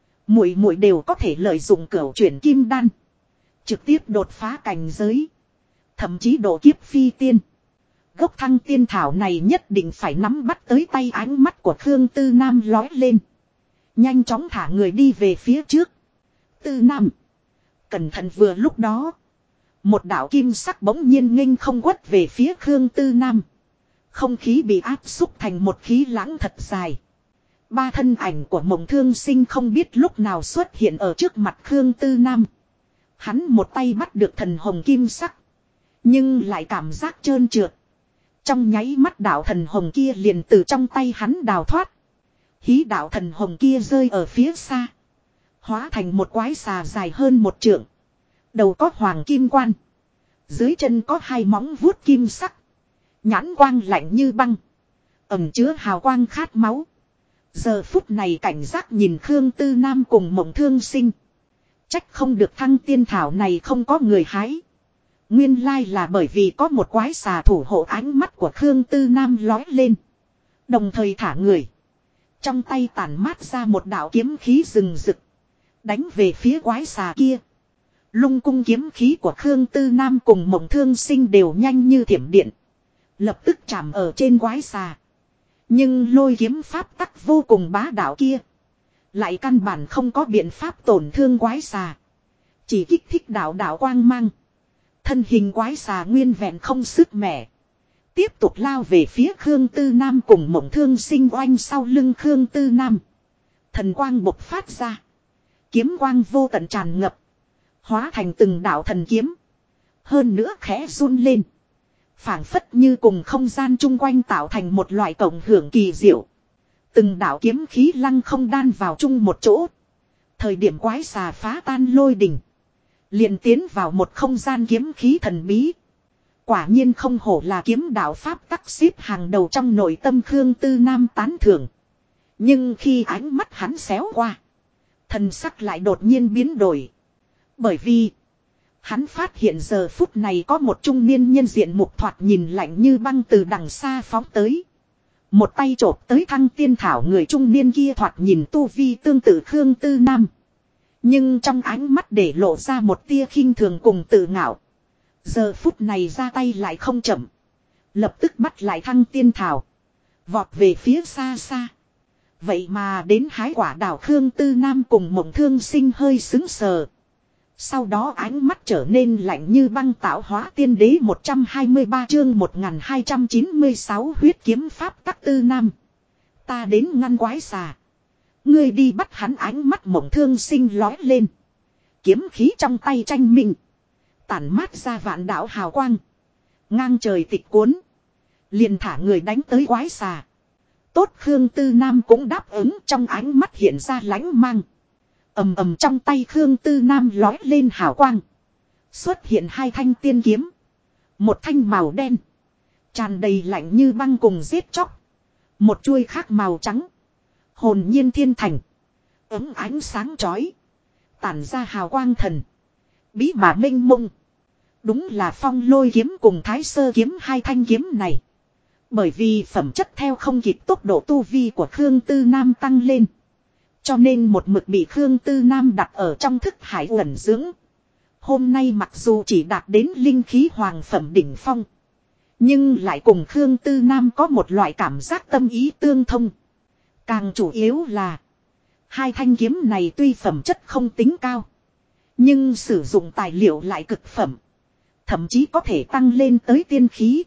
Muội đều có thể lợi dụng cửu chuyển kim đan. Trực tiếp đột phá cảnh giới. Thậm chí độ kiếp phi tiên. Gốc thăng tiên thảo này nhất định phải nắm bắt tới tay ánh mắt của Khương Tư Nam lói lên. Nhanh chóng thả người đi về phía trước. Tư Nam. Cẩn thận vừa lúc đó. Một đạo kim sắc bỗng nhiên nghênh không quất về phía Khương Tư Nam. Không khí bị áp xúc thành một khí lãng thật dài. Ba thân ảnh của Mộng Thương Sinh không biết lúc nào xuất hiện ở trước mặt Khương Tư Nam. Hắn một tay bắt được thần hồng kim sắc. Nhưng lại cảm giác trơn trượt. Trong nháy mắt đạo thần hồng kia liền từ trong tay hắn đào thoát. Hí đạo thần hồng kia rơi ở phía xa. Hóa thành một quái xà dài hơn một trượng. Đầu có hoàng kim quan. Dưới chân có hai móng vuốt kim sắc. Nhãn quang lạnh như băng. Ẩm chứa hào quang khát máu. Giờ phút này cảnh giác nhìn Khương Tư Nam cùng Mộng Thương Sinh. Trách không được thăng tiên thảo này không có người hái. Nguyên lai là bởi vì có một quái xà thủ hộ ánh mắt của Khương Tư Nam lói lên. Đồng thời thả người. Trong tay tản mát ra một đạo kiếm khí rừng rực. Đánh về phía quái xà kia. Lung cung kiếm khí của Khương Tư Nam cùng Mộng Thương Sinh đều nhanh như thiểm điện. Lập tức chạm ở trên quái xà. Nhưng lôi kiếm pháp tắc vô cùng bá đạo kia. Lại căn bản không có biện pháp tổn thương quái xà. Chỉ kích thích đạo quang mang. Thân hình quái xà nguyên vẹn không sức mẻ. Tiếp tục lao về phía Khương Tư Nam cùng Mộng Thương Sinh oanh sau lưng Khương Tư Nam. Thần quang bộc phát ra. Kiếm quang vô tận tràn ngập. Hóa thành từng đạo thần kiếm. Hơn nữa khẽ run lên. Phảng phất như cùng không gian chung quanh tạo thành một loại cộng hưởng kỳ diệu. Từng đạo kiếm khí lăng không đan vào chung một chỗ. Thời điểm quái xà phá tan lôi đỉnh. Liền tiến vào một không gian kiếm khí thần bí. Quả nhiên không hổ là kiếm đạo pháp tắc xếp hàng đầu trong nội tâm Khương Tư Nam tán thưởng. Nhưng khi ánh mắt hắn xéo qua. Thần sắc lại đột nhiên biến đổi. Bởi vì hắn phát hiện giờ phút này có một trung niên nhân diện mục thoạt nhìn lạnh như băng từ đằng xa phóng tới. Một tay chộp tới thăng tiên thảo người trung niên kia thoạt nhìn tu vi tương tự Khương Tư Nam. Nhưng trong ánh mắt để lộ ra một tia khinh thường cùng tự ngạo. Giờ phút này ra tay lại không chậm. Lập tức bắt lại thăng tiên thảo. Vọt về phía xa xa. Vậy mà đến hái quả đảo Khương Tư Nam cùng Mộng Thương Sinh hơi xứng sờ. Sau đó ánh mắt trở nên lạnh như băng tạo hóa tiên đế 123 chương 1296 huyết kiếm pháp tắc Tư Nam. Ta đến ngăn quái xà. Ngươi đi bắt hắn ánh mắt Mộng Thương Sinh lói lên. Kiếm khí trong tay tranh minh. Tản mát ra vạn đạo hào quang. Ngang trời tịch cuốn. Liền thả người đánh tới quái xà. Tốt Khương Tư Nam cũng đáp ứng trong ánh mắt hiện ra lánh mang. Ầm ầm trong tay Khương Tư Nam lói lên hào quang. Xuất hiện hai thanh tiên kiếm. Một thanh màu đen. Tràn đầy lạnh như băng cùng giết chóc. Một chuôi khác màu trắng. Hồn nhiên thiên thành. Ấm ánh sáng chói. Tản ra hào quang thần. Bí mà mênh mông. Đúng là phong lôi kiếm cùng thái sơ kiếm hai thanh kiếm này. Bởi vì phẩm chất theo không kịp tốc độ tu vi của Khương Tư Nam tăng lên. Cho nên một mực bị Khương Tư Nam đặt ở trong thức hải ẩn dưỡng. Hôm nay mặc dù chỉ đạt đến linh khí hoàng phẩm đỉnh phong. Nhưng lại cùng Khương Tư Nam có một loại cảm giác tâm ý tương thông. Càng chủ yếu là Hai thanh kiếm này tuy phẩm chất không tính cao. Nhưng sử dụng tài liệu lại cực phẩm. Thậm chí có thể tăng lên tới tiên khí.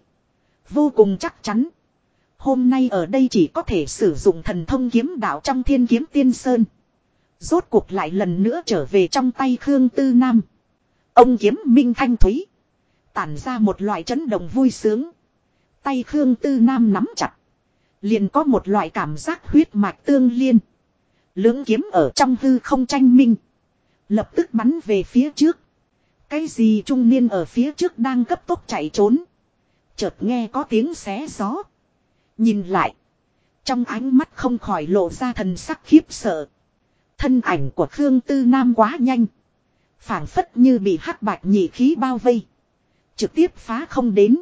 Vô cùng chắc chắn. Hôm nay ở đây chỉ có thể sử dụng thần thông kiếm đạo trong Thiên Kiếm Tiên Sơn. Rốt cuộc lại lần nữa trở về trong tay Khương Tư Nam. Ông kiếm minh thanh thúy. Tản ra một loại chấn động vui sướng. Tay Khương Tư Nam nắm chặt. Liền có một loại cảm giác huyết mạch tương liên. Lưỡng kiếm ở trong hư không tranh minh. Lập tức bắn về phía trước. Cái gì trung niên ở phía trước đang cấp tốc chạy trốn. Chợt nghe có tiếng xé gió. Nhìn lại. Trong ánh mắt không khỏi lộ ra thần sắc khiếp sợ. Thân ảnh của Khương Tư Nam quá nhanh. Phảng phất như bị hắc bạch nhị khí bao vây. Trực tiếp phá không đến.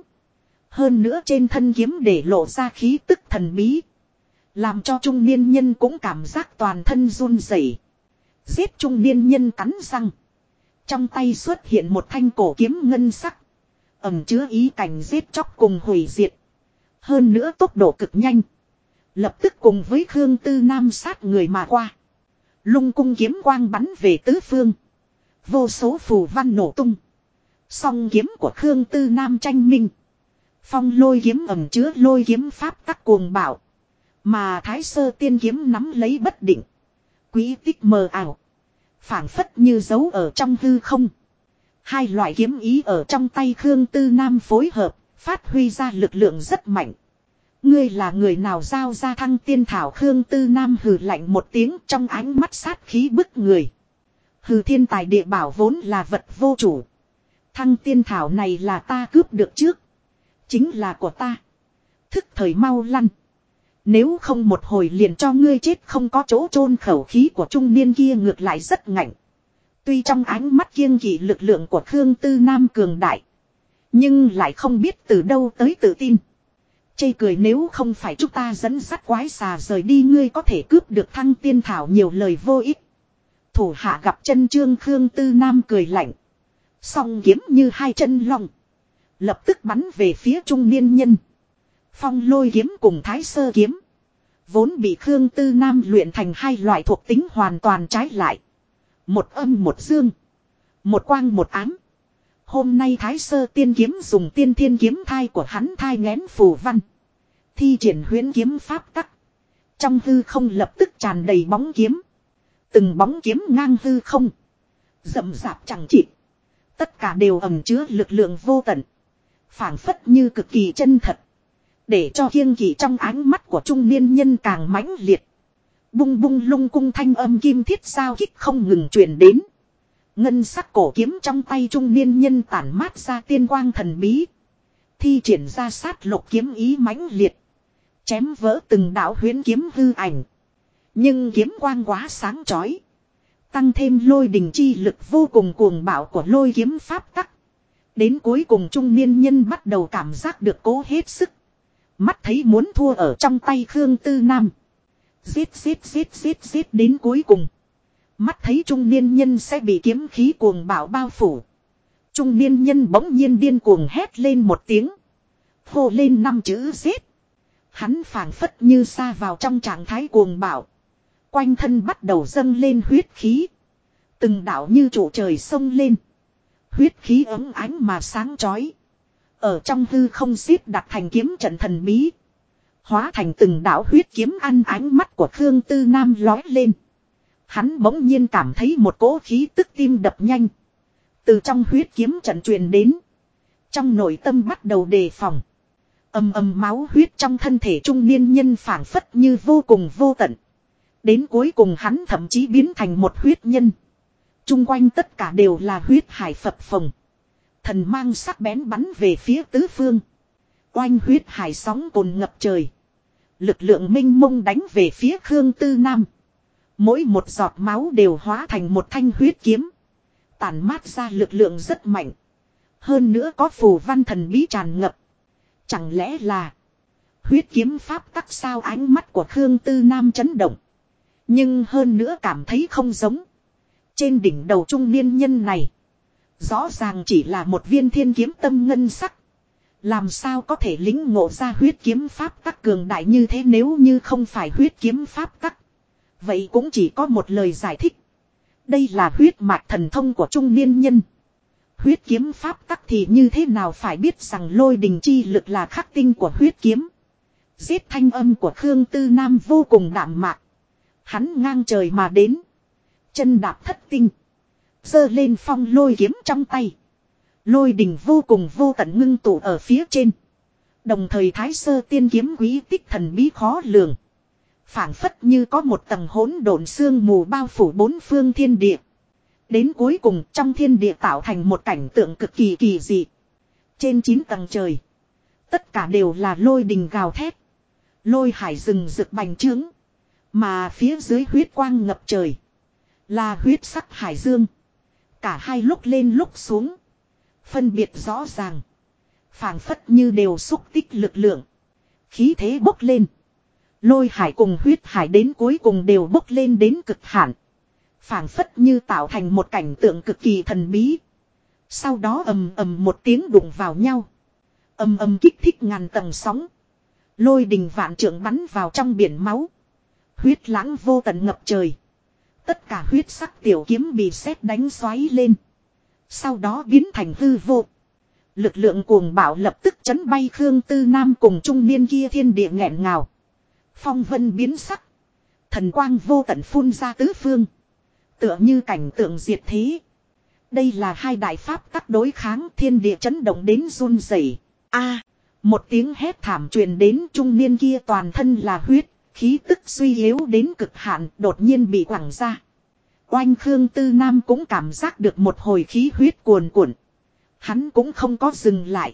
Hơn nữa trên thân kiếm để lộ ra khí tức thần bí. Làm cho trung niên nhân cũng cảm giác toàn thân run rẩy. Giết trung niên nhân cắn răng. Trong tay xuất hiện một thanh cổ kiếm ngân sắc. Ẩn chứa ý cảnh giết chóc cùng hủy diệt. Hơn nữa tốc độ cực nhanh. Lập tức cùng với Khương Tư Nam sát người mà qua. Lung cung kiếm quang bắn về tứ phương. Vô số phù văn nổ tung. Song kiếm của Khương Tư Nam tranh minh. Phong lôi kiếm ẩn chứa lôi kiếm pháp tắc cuồng bạo. Mà Thái Sơ tiên kiếm nắm lấy bất định. Quý tích mờ ảo. Phảng phất như giấu ở trong hư không. Hai loại kiếm ý ở trong tay Khương Tư Nam phối hợp. Phát huy ra lực lượng rất mạnh. Ngươi là người nào giao ra thăng tiên thảo? Khương Tư Nam hừ lạnh một tiếng, trong ánh mắt sát khí bức người. Hừ, thiên tài địa bảo vốn là vật vô chủ. Thăng tiên thảo này là ta cướp được trước. Chính là của ta. Thức thời mau lăn. Nếu không một hồi liền cho ngươi chết không có chỗ chôn. Khẩu khí của trung niên kia ngược lại rất ngạnh. Tuy trong ánh mắt kiêng kỵ lực lượng của Khương Tư Nam cường đại. Nhưng lại không biết từ đâu tới tự tin. Chê cười, nếu không phải chúng ta dẫn dắt quái xà rời đi ngươi có thể cướp được thăng tiên thảo, nhiều lời vô ích. Thủ hạ gặp chân trương. Khương Tư Nam cười lạnh. Song kiếm như hai chân long. Lập tức bắn về phía trung niên nhân. Phong lôi kiếm cùng Thái Sơ kiếm. Vốn bị Khương Tư Nam luyện thành hai loại thuộc tính hoàn toàn trái lại. Một âm một dương. Một quang một ám. Hôm nay Thái Sơ tiên kiếm dùng tiên thiên kiếm thai của hắn thai nghén phù văn. Thi triển huyễn kiếm pháp tắc. Trong hư không lập tức tràn đầy bóng kiếm. Từng bóng kiếm ngang hư không. Rậm rạp chẳng chịt. Tất cả đều ẩn chứa lực lượng vô tận. Phảng phất như cực kỳ chân thật. Để cho kiêng kỵ trong ánh mắt của trung niên nhân càng mãnh liệt. Bung bung lung cung thanh âm kim thiết giao kích không ngừng truyền đến. Ngân sắc cổ kiếm trong tay trung niên nhân tản mát ra tiên quang thần bí. Thi triển ra sát lục kiếm ý mãnh liệt. Chém vỡ từng đạo huyễn kiếm hư ảnh. Nhưng kiếm quang quá sáng chói. Tăng thêm lôi đình chi lực vô cùng cuồng bạo của lôi kiếm pháp tắc. Đến cuối cùng trung niên nhân bắt đầu cảm giác được cố hết sức. Mắt thấy muốn thua ở trong tay Khương Tư Nam. Giết đến cuối cùng. Mắt thấy trung niên nhân sẽ bị kiếm khí cuồng bạo bao phủ. Trung niên nhân bỗng nhiên điên cuồng hét lên một tiếng. Hô lên 5 chữ giết. Hắn phảng phất như sa vào trong trạng thái cuồng bạo. Quanh thân bắt đầu dâng lên huyết khí. Từng đạo như trụ trời sông lên. Huyết khí ấm ánh mà sáng chói. Ở trong hư không xếp đặt thành kiếm trận thần bí. Hóa thành từng đạo huyết kiếm ăn ánh mắt của Khương Tư Nam lói lên. Hắn bỗng nhiên cảm thấy một cỗ khí tức tim đập nhanh. Từ trong huyết kiếm trận truyền đến. Trong nội tâm bắt đầu đề phòng. Ầm ầm máu huyết trong thân thể trung niên nhân phảng phất như vô cùng vô tận. Đến cuối cùng hắn thậm chí biến thành một huyết nhân. Trung quanh tất cả đều là huyết hải phập phồng. Thần mang sắc bén bắn về phía tứ phương. Oanh huyết hải sóng cồn ngập trời. Lực lượng minh mông đánh về phía Khương Tư Nam. Mỗi một giọt máu đều hóa thành một thanh huyết kiếm. Tản mát ra lực lượng rất mạnh. Hơn nữa có phù văn thần bí tràn ngập. Chẳng lẽ là huyết kiếm pháp tắc sao? Ánh mắt của Khương Tư Nam chấn động. Nhưng hơn nữa cảm thấy không giống. Trên đỉnh đầu trung niên nhân này. Rõ ràng chỉ là một viên thiên kiếm tâm ngân sắc. Làm sao có thể lĩnh ngộ ra huyết kiếm pháp tắc cường đại như thế? Nếu như không phải huyết kiếm pháp tắc, Vậy cũng chỉ có một lời giải thích. Đây là huyết mạch thần thông của trung niên nhân. Huyết kiếm pháp tắc thì như thế nào phải biết rằng lôi đình chi lực là khắc tinh của huyết kiếm. Giết thanh âm của Khương Tư Nam vô cùng đạm mạc. Hắn ngang trời mà đến. Chân đạp thất tinh. Giơ lên phong lôi kiếm trong tay. Lôi đình vô cùng vô tận ngưng tụ ở phía trên. Đồng thời thái sơ tiên kiếm quý tích thần bí khó lường. Phảng phất như có một tầng hỗn độn sương mù bao phủ bốn phương thiên địa. Đến cuối cùng trong thiên địa tạo thành một cảnh tượng cực kỳ kỳ dị. Trên 9 tầng trời. Tất cả đều là lôi đình gào thét. Lôi hải rừng rực bành trướng. Mà phía dưới huyết quang ngập trời. Là huyết sắc hải dương. Cả hai lúc lên lúc xuống. Phân biệt rõ ràng. Phảng phất như đều xúc tích lực lượng. Khí thế bốc lên. Lôi hải cùng huyết hải đến cuối cùng đều bốc lên đến cực hạn. Phảng phất như tạo thành một cảnh tượng cực kỳ thần bí. Sau đó ầm ầm một tiếng đụng vào nhau. Ầm ầm kích thích ngàn tầng sóng. Lôi đình vạn trượng bắn vào trong biển máu. Huyết lãng vô tận ngập trời. Tất cả huyết sắc tiểu kiếm bị sét đánh xoáy lên. Sau đó biến thành hư vô. Lực lượng cuồng bạo lập tức chấn bay Khương Tư Nam cùng trung niên kia thiên địa nghẹn ngào. Phong vân biến sắc. Thần quang vô tận phun ra tứ phương. Tựa như cảnh tượng diệt thế. Đây là hai đại pháp tắc đối kháng, thiên địa chấn động đến run rẩy. A, một tiếng hét thảm truyền đến, trung niên kia toàn thân là huyết, khí tức suy yếu đến cực hạn, đột nhiên bị quẳng ra. Oanh Khương Tư Nam cũng cảm giác được một hồi khí huyết cuồn cuộn. Hắn cũng không có dừng lại,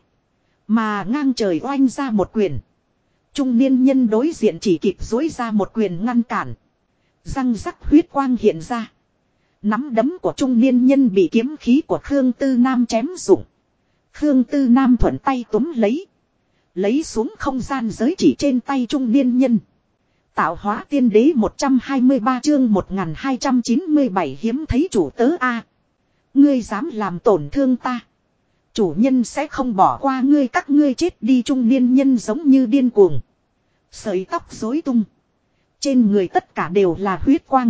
mà ngang trời oanh ra một quyền. Trung niên nhân đối diện chỉ kịp duỗi ra một quyền ngăn cản. Răng rắc huyết quang hiện ra. Nắm đấm của trung niên nhân bị kiếm khí của Khương Tư Nam chém rụng. Khương Tư Nam thuận tay túm lấy. Lấy xuống không gian giới chỉ trên tay trung niên nhân. Tạo hóa tiên đế 123 chương 1297 hiếm thấy chủ tớ A. Ngươi dám làm tổn thương ta. Chủ nhân sẽ không bỏ qua ngươi, các ngươi chết đi. Trung niên nhân giống như điên cuồng. Sợi tóc rối tung. Trên người tất cả đều là huyết quang.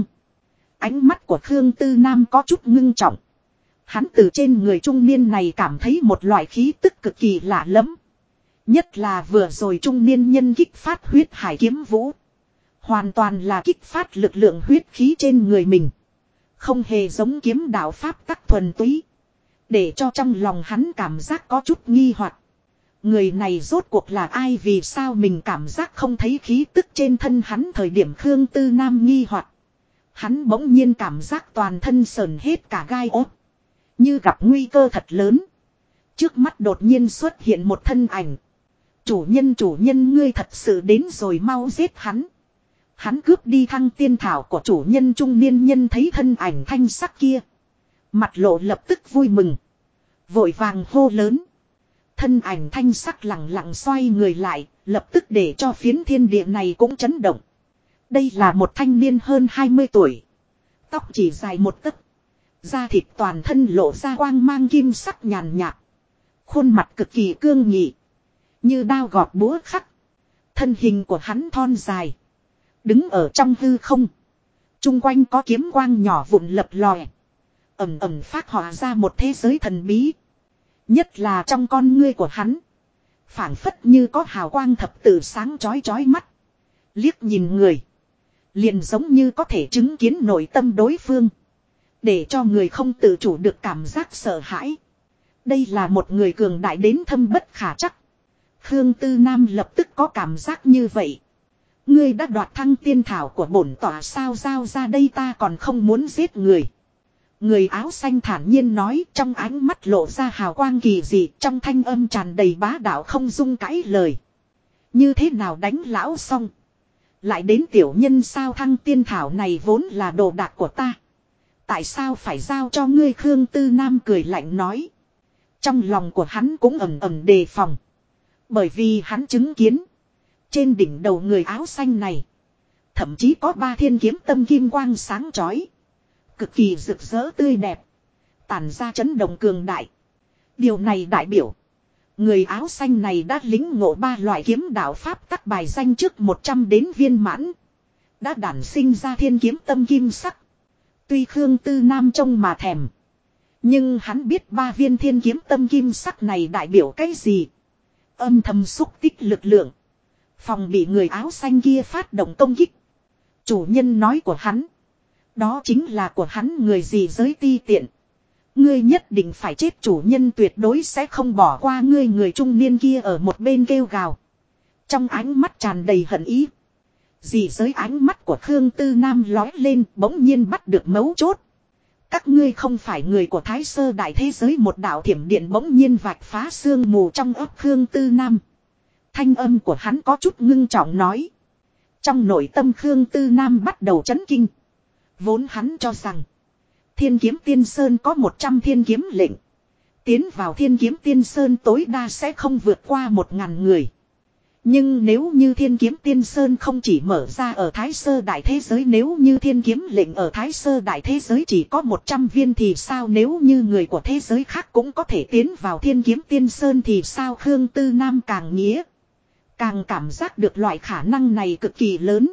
Ánh mắt của Khương Tư Nam có chút ngưng trọng. Hắn từ trên người trung niên này cảm thấy một loại khí tức cực kỳ lạ lẫm. Nhất là vừa rồi trung niên nhân kích phát huyết hải kiếm vũ. Hoàn toàn là kích phát lực lượng huyết khí trên người mình. Không hề giống kiếm đạo pháp tắc thuần túy. Để cho trong lòng hắn cảm giác có chút nghi hoặc. Người này rốt cuộc là ai, vì sao mình cảm giác không thấy khí tức trên thân hắn thời điểm Khương Tư Nam nghi hoặc. Hắn bỗng nhiên cảm giác toàn thân sờn hết cả gai ốt. Như gặp nguy cơ thật lớn. Trước mắt đột nhiên xuất hiện một thân ảnh. Chủ nhân ngươi thật sự đến rồi, mau giết hắn. Hắn cướp đi thăng tiên thảo của chủ nhân. Trung niên nhân thấy thân ảnh thanh sắc kia. Mặt lộ lập tức vui mừng. Vội vàng hô lớn. Thân ảnh thanh sắc lặng lặng xoay người lại. Lập tức để cho phiến thiên địa này cũng chấn động. Đây là một thanh niên hơn 20 tuổi. Tóc chỉ dài một tấc. Da thịt toàn thân lộ ra quang mang kim sắc nhàn nhạt. Khuôn mặt cực kỳ cương nghị. Như đao gọt búa khắc. Thân hình của hắn thon dài. Đứng ở trong hư không. Trung quanh có kiếm quang nhỏ vụn lập lòe. Ẩm ẩm phát họa ra một thế giới thần bí. Nhất là trong con ngươi của hắn. Phảng phất như có hào quang thập tự sáng chói chói mắt. Liếc nhìn người. Liền giống như có thể chứng kiến nội tâm đối phương. Để cho người không tự chủ được cảm giác sợ hãi. Đây là một người cường đại đến thâm bất khả trắc. Khương Tư Nam lập tức có cảm giác như vậy. Ngươi đã đoạt thăng tiên thảo của bổn tỏa sao, giao ra đây, ta còn không muốn giết người. Người áo xanh thản nhiên nói, trong ánh mắt lộ ra hào quang kỳ dị, trong thanh âm tràn đầy bá đạo không dung cãi lời. Như thế nào đánh lão xong. Lại đến tiểu nhân sao, thăng tiên thảo này vốn là đồ đạc của ta. Tại sao phải giao cho ngươi? Khương Tư Nam cười lạnh nói. Trong lòng của hắn cũng ầm ầm đề phòng. Bởi vì hắn chứng kiến. Trên đỉnh đầu người áo xanh này. Thậm chí có 3 thiên kiếm tâm kim quang sáng chói. Cực kỳ rực rỡ tươi đẹp. Tản ra chấn động cường đại. Điều này đại biểu. Người áo xanh này đã lĩnh ngộ 3 loại kiếm đạo pháp tắc bài danh trước 100 đến viên mãn. Đã đản sinh ra thiên kiếm tâm kim sắc. Tuy Khương Tư Nam trông mà thèm. Nhưng hắn biết 3 viên thiên kiếm tâm kim sắc này đại biểu cái gì. Âm thầm xúc tích lực lượng. Phòng bị người áo xanh kia phát động công kích. Chủ nhân nói của hắn. Đó chính là của hắn người gì giới ti tiện. Ngươi nhất định phải chết, chủ nhân tuyệt đối sẽ không bỏ qua ngươi. Người trung niên kia ở một bên kêu gào. Trong ánh mắt tràn đầy hận ý. Dì giới ánh mắt của Khương Tư Nam lói lên, bỗng nhiên bắt được mấu chốt. Các ngươi không phải người của Thái Sơ Đại Thế Giới. Một đạo thiểm điện bỗng nhiên vạch phá sương mù trong óc Khương Tư Nam. Thanh âm của hắn có chút ngưng trọng nói. Trong nội tâm Khương Tư Nam bắt đầu chấn kinh. Vốn hắn cho rằng Thiên Kiếm Tiên Sơn có 100 thiên kiếm lệnh. Tiến vào Thiên Kiếm Tiên Sơn tối đa sẽ không vượt qua 1000 người. Nhưng nếu như Thiên Kiếm Tiên Sơn không chỉ mở ra ở Thái Sơ Đại Thế Giới, nếu như thiên kiếm lệnh ở Thái Sơ Đại Thế Giới chỉ có 100 viên thì sao, nếu như người của thế giới khác cũng có thể tiến vào Thiên Kiếm Tiên Sơn thì sao? Khương Tư Nam càng nghĩa, càng cảm giác được loại khả năng này cực kỳ lớn.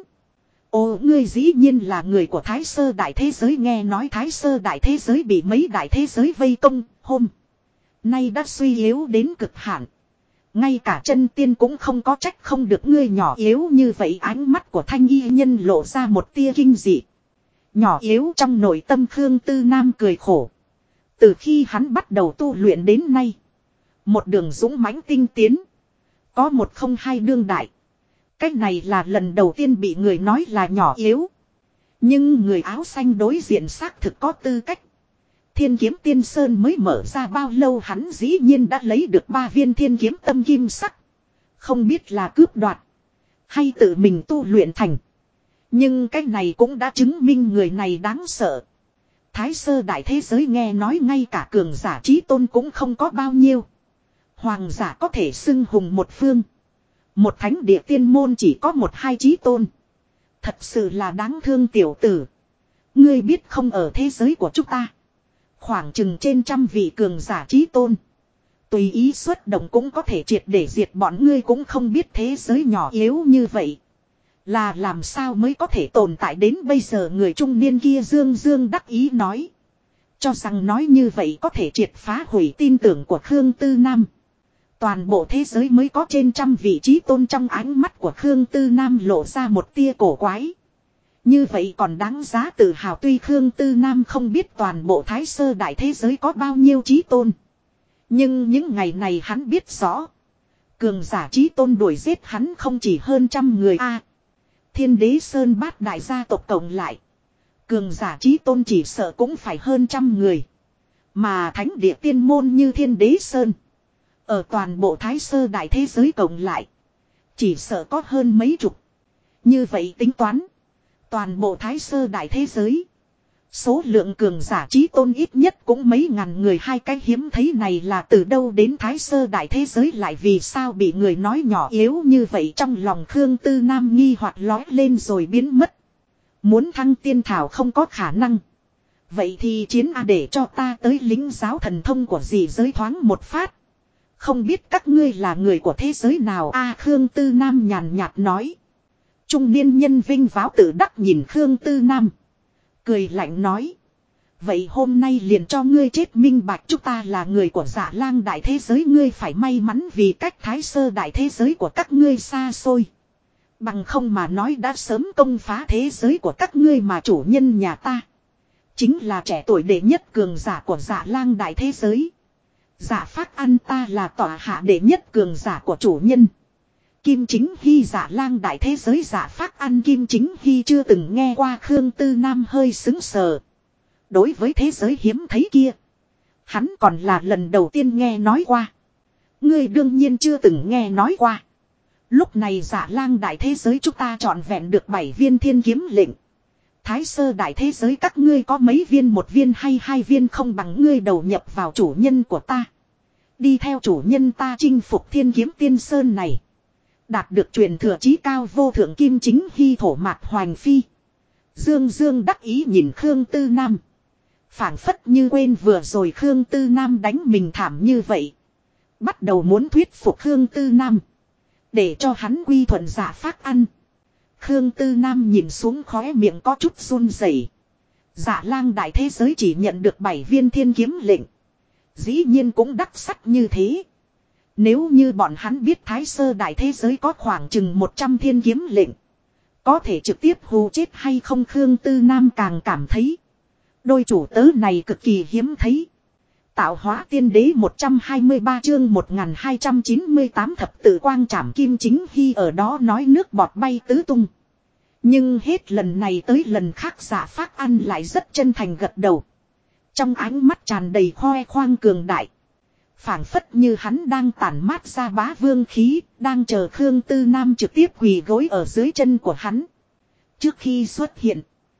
Ồ, ngươi dĩ nhiên là người của Thái Sơ Đại Thế Giới. Nghe nói Thái Sơ Đại Thế Giới bị mấy đại thế giới vây công, hôm nay đã suy yếu đến cực hạn. Ngay cả chân tiên cũng không có, trách không được ngươi nhỏ yếu như vậy. Ánh mắt của thanh y nhân lộ ra một tia kinh dị. Nhỏ yếu trong nội tâm Khương Tư Nam cười khổ. Từ khi hắn bắt đầu tu luyện đến nay, một đường dũng mãnh tinh tiến, có 102 đương đại. Cách này là lần đầu tiên bị người nói là nhỏ yếu. Nhưng người áo xanh đối diện xác thực có tư cách. Thiên Kiếm Tiên Sơn mới mở ra bao lâu hắn dĩ nhiên đã lấy được 3 viên thiên kiếm tâm kim sắc. Không biết là cướp đoạt hay tự mình tu luyện thành. Nhưng cái này cũng đã chứng minh người này đáng sợ. Thái Sơ Đại Thế Giới nghe nói ngay cả cường giả chí tôn cũng không có bao nhiêu. Hoàng giả có thể xưng hùng một phương. Một thánh địa tiên môn chỉ có 1-2 chí tôn. Thật sự là đáng thương tiểu tử. Ngươi biết không, ở thế giới của chúng ta khoảng chừng trên 100 vị cường giả chí tôn. Tùy ý xuất động cũng có thể triệt để diệt bọn ngươi, cũng không biết thế giới nhỏ yếu như vậy là làm sao mới có thể tồn tại đến bây giờ. Người trung niên kia dương dương đắc ý nói. Cho rằng nói như vậy có thể triệt phá hủy tin tưởng của Khương Tư Nam. Toàn bộ thế giới mới có trên 100 vị chí tôn. Trong ánh mắt của Khương Tư Nam lộ ra một tia cổ quái. Như vậy còn đáng giá tự hào. Tuy Khương Tư Nam không biết toàn bộ Thái Sơ Đại Thế Giới có bao nhiêu chí tôn, nhưng những ngày này hắn biết rõ. Cường giả chí tôn đuổi giết hắn không chỉ hơn 100 người a. Thiên Đế Sơn 8 đại gia tộc cộng lại, cường giả chí tôn chỉ sợ cũng phải hơn 100 người. Mà thánh địa tiên môn như Thiên Đế Sơn, ở toàn bộ Thái Sơ Đại Thế Giới cộng lại, chỉ sợ có hơn mấy chục. Như vậy tính toán, toàn bộ Thái Sơ Đại Thế Giới, số lượng cường giả chí tôn ít nhất cũng mấy ngàn người. Hai cái hiếm thấy này là từ đâu đến? Thái Sơ Đại Thế Giới lại vì sao bị người nói nhỏ yếu như vậy? Trong lòng Khương Tư Nam nghi hoặc lói lên rồi biến mất. Muốn thăng tiên thảo không có khả năng. Vậy thì chiến a, để cho ta tới lĩnh giáo thần thông của dị giới thoáng một phát. Không biết các ngươi là người của thế giới nào a? Khương Tư Nam nhàn nhạt nói. Trung niên nhân vinh váo tự đắc nhìn Khương Tư Nam, cười lạnh nói. Vậy hôm nay liền cho ngươi chết minh bạch, chúng ta là người của Dạ Lang Đại Thế Giới. Ngươi phải may mắn vì cách Thái Sơ Đại Thế Giới của các ngươi xa xôi. Bằng không mà nói đã sớm công phá thế giới của các ngươi. Mà chủ nhân nhà ta chính là trẻ tuổi đệ nhất cường giả của Dạ Lang Đại Thế Giới. Dạ Phác Ăn ta là tọa hạ đệ nhất cường giả của chủ nhân. Kim Chính Hy Dạ Lang Đại Thế Giới. Dạ Phác Ăn Kim Chính Hy chưa từng nghe qua. Khương Tư Nam hơi sững sờ. Đối với thế giới hiếm thấy kia, hắn còn là lần đầu tiên nghe nói qua. Ngươi đương nhiên chưa từng nghe nói qua. Lúc này Dạ Lang Đại Thế Giới chúng ta trọn vẹn được 7 viên thiên kiếm lệnh. Thái Sơ Đại Thế Giới các ngươi có mấy viên? 1 viên hay 2 viên? Không bằng ngươi đầu nhập vào chủ nhân của ta, đi theo chủ nhân ta chinh phục Thiên Kiếm Tiên Sơn này, đạt được truyền thừa chí cao vô thượng. Kim Chính Hy thổ mạc hoành phi, dương dương đắc ý nhìn Khương Tư Nam, phảng phất như quên vừa rồi Khương Tư Nam đánh mình thảm như vậy. Bắt đầu muốn thuyết phục Khương Tư Nam, để cho hắn quy thuận Dạ Phác Ăn. Khương Tư Nam nhìn xuống khóe miệng có chút run rẩy. Dạ lang đại thế giới chỉ nhận được 7 viên thiên kiếm lệnh. Dĩ nhiên cũng đắc sắc như thế. Nếu như bọn hắn biết Thái Sơ đại thế giới có khoảng chừng 100 thiên kiếm lệnh. Có thể trực tiếp hù chết hay không, Khương Tư Nam càng cảm thấy. Đôi chủ tớ này cực kỳ hiếm thấy. Tạo hóa tiên đế 123 chương 1298 thập tự quang trảm kim chính hy ở đó nói nước bọt bay tứ tung. Nhưng hết lần này tới lần khác Dạ Phác Ăn lại rất chân thành gật đầu. Trong ánh mắt tràn đầy khoe khoang cường đại. Phảng phất như hắn đang tản mát ra bá vương khí, đang chờ Khương Tư Nam trực tiếp quỳ gối ở dưới chân của hắn. Trước khi xuất hiện,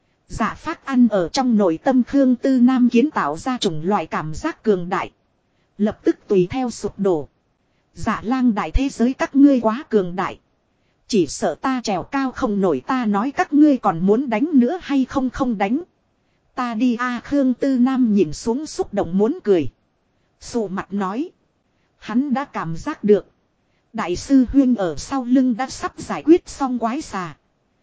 Dạ Phác Ăn ở trong nội tâm Khương Tư Nam kiến tạo ra chủng loại cảm giác cường đại. Lập tức tùy theo sụp đổ. Dạ lang đại thế giới các ngươi quá cường đại. Chỉ sợ ta trèo cao không nổi, ta nói các ngươi còn muốn đánh nữa hay không, không đánh. Ta đi a. Khương Tư Nam nhìn xuống xúc động muốn cười. Sụ mặt nói. Hắn đã cảm giác được. Đại sư Huyên ở sau lưng đã sắp giải quyết xong quái xà.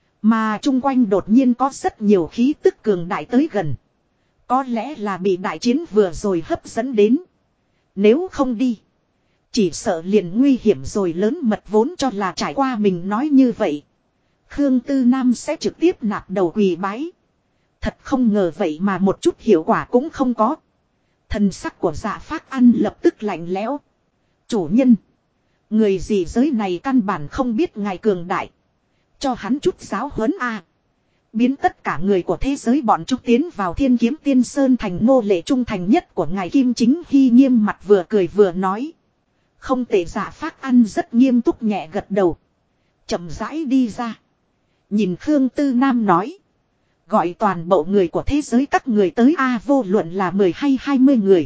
Mà chung quanh đột nhiên có rất nhiều khí tức cường đại tới gần. Có lẽ là bị đại chiến vừa rồi hấp dẫn đến. Nếu không đi, chỉ sợ liền nguy hiểm rồi, lớn mật vốn cho là trải qua mình nói như vậy. Khương Tư Nam sẽ trực tiếp nạp đầu quỳ bái. Thật không ngờ vậy mà một chút hiệu quả cũng không có. Thần sắc của Dạ Phác Ăn lập tức lạnh lẽo. Chủ nhân, người gì giới này căn bản không biết ngài cường đại. Cho hắn chút giáo huấn a. Biến tất cả người của thế giới bọn chúng tiến vào Thiên Kiếm Tiên Sơn thành nô lệ trung thành nhất của ngài Kim Chính Hy nghiêm mặt vừa cười vừa nói. Không tệ. Dạ Phác Ăn rất nghiêm túc nhẹ gật đầu. Chậm rãi đi ra. Nhìn Khương Tư Nam nói. Gọi toàn bộ người của thế giới các người tới a, vô luận là 10 hay 20 người.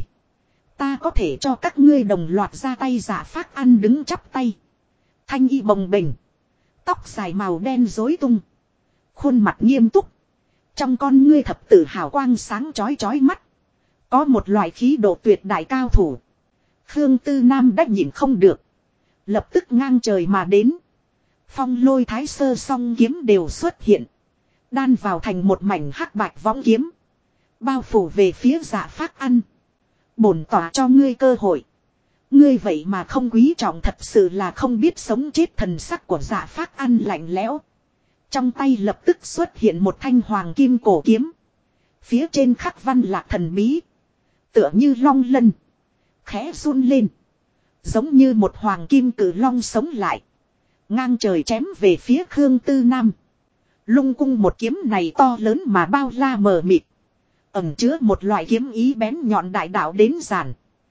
Ta có thể cho các ngươi đồng loạt ra tay. Dạ Phác Ăn đứng chắp tay. Thanh y bồng bềnh. Tóc dài màu đen rối tung. Khuôn mặt nghiêm túc. Trong con ngươi thập tử hào quang sáng chói chói mắt. Có một loại khí độ tuyệt đại cao thủ. Khương Tư Nam đã nhịn không được. Lập tức ngang trời mà đến. Phong lôi thái sơ song kiếm đều xuất hiện. Đan vào thành một mảnh hắc bạch võng kiếm. Bao phủ về phía Dạ Phác Ăn. Bổn tỏa cho ngươi cơ hội. Ngươi vậy mà không quý trọng, thật sự là không biết sống chết. Thần sắc của Dạ Phác Ăn lạnh lẽo. Trong tay lập tức xuất hiện một thanh hoàng kim cổ kiếm. Phía trên khắc văn lạc thần bí. Tựa như long lân. Khẽ run lên. Giống như một hoàng kim cử long sống lại. Ngang trời chém về phía Khương Tư Nam. Lung cung một kiếm này to lớn mà bao la mờ mịt. Ẩn chứa một loại kiếm ý bén nhọn đại đạo đến giản.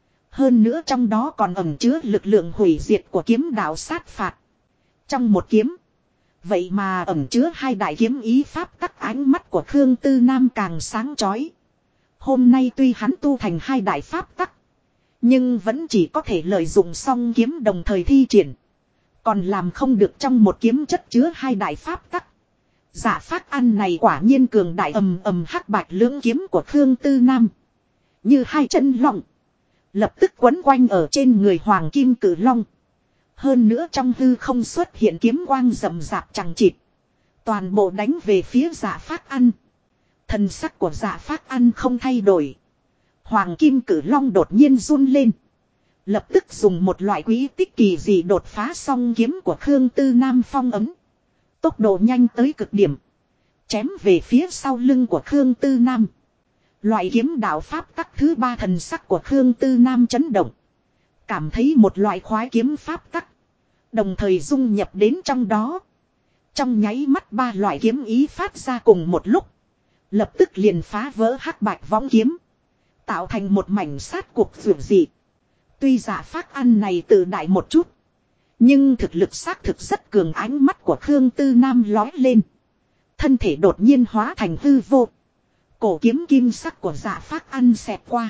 Hơn nữa trong đó còn ẩn chứa lực lượng hủy diệt của kiếm đạo sát phạt. Trong một kiếm. Vậy mà ẩn chứa hai đại kiếm ý pháp tắc. Ánh mắt của Khương Tư Nam càng sáng chói. Hôm nay tuy hắn tu thành hai đại pháp tắc. Nhưng vẫn chỉ có thể lợi dụng song kiếm đồng thời thi triển. Còn làm không được trong một kiếm chất chứa hai đại pháp tắc. Dạ Phác Ăn này quả nhiên cường đại. Ầm ầm, hắc bạch lưỡng kiếm của Khương Tư Nam. Như hai chân long. Lập tức quấn quanh ở trên người hoàng kim cử long. Hơn nữa trong hư không xuất hiện kiếm quang rầm rạp chằng chịt. Toàn bộ đánh về phía Dạ Phác Ăn. Thần sắc của Dạ Phác Ăn không thay đổi. Hoàng kim cử long đột nhiên run lên. Lập tức dùng một loại quý tích kỳ dị đột phá song kiếm của Khương Tư Nam phong ấm. Tốc độ nhanh tới cực điểm. Chém về phía sau lưng của Khương Tư Nam. Loại kiếm đạo pháp tắc thứ ba. Thần sắc của Khương Tư Nam chấn động. Cảm thấy một loại khoái kiếm pháp tắc. Đồng thời dung nhập đến trong đó. Trong nháy mắt ba loại kiếm ý phát ra cùng một lúc. Lập tức liền phá vỡ hắc bạch võng kiếm. Tạo thành một mảnh sát cuộc vượt dị. Tuy Dạ Phác Ăn này tự đại một chút. Nhưng thực lực xác thực rất cường. Ánh mắt của Khương Tư Nam lói lên. Thân thể đột nhiên hóa thành hư vô. Cổ kiếm kim sắc của Dạ Phác Ăn xẹt qua.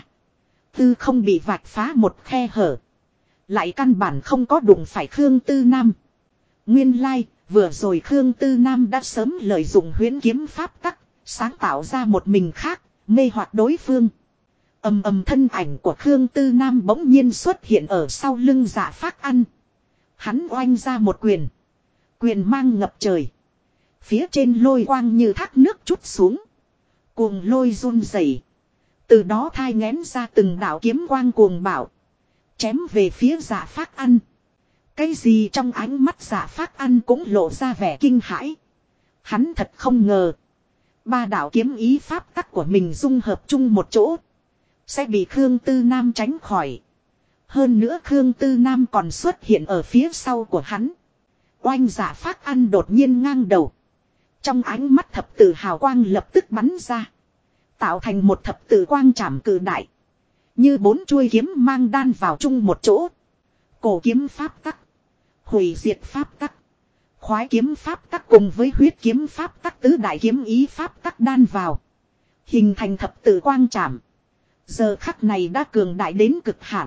Tư không bị vạch phá một khe hở. Lại căn bản không có đụng phải Khương Tư Nam. Nguyên lai, vừa rồi Khương Tư Nam đã sớm lợi dụng huyễn kiếm pháp tắc. Sáng tạo ra một mình khác, mê hoặc đối phương. Ầm ầm, thân ảnh của Khương Tư Nam bỗng nhiên xuất hiện ở sau lưng Dạ Phác Ăn. Hắn oanh ra một quyền. Quyền mang ngập trời. Phía trên lôi quang như thác nước chút xuống. Cuồng lôi run rẩy. Từ đó thai nghén ra từng đạo kiếm quang cuồng bạo. Chém về phía Dạ Phác Ăn. Cái gì trong ánh mắt Dạ Phác Ăn cũng lộ ra vẻ kinh hãi. Hắn thật không ngờ. Ba đạo kiếm ý pháp tắc của mình dung hợp chung một chỗ. Sẽ bị Khương Tư Nam tránh khỏi. Hơn nữa Khương Tư Nam còn xuất hiện ở phía sau của hắn. Oanh Dạ Phác Ăn đột nhiên ngang đầu. Trong ánh mắt thập tự hào quang lập tức bắn ra. Tạo thành một thập tự quang trảm cự đại. Như 4 chuôi kiếm mang đan vào chung một chỗ. Cổ kiếm pháp tắc. Hủy diệt pháp tắc. Khoái kiếm pháp tắc cùng với huyết kiếm pháp tắc tứ đại kiếm ý pháp tắc đan vào. Hình thành thập tự quang trảm. Giờ khắc này đã cường đại đến cực hạn.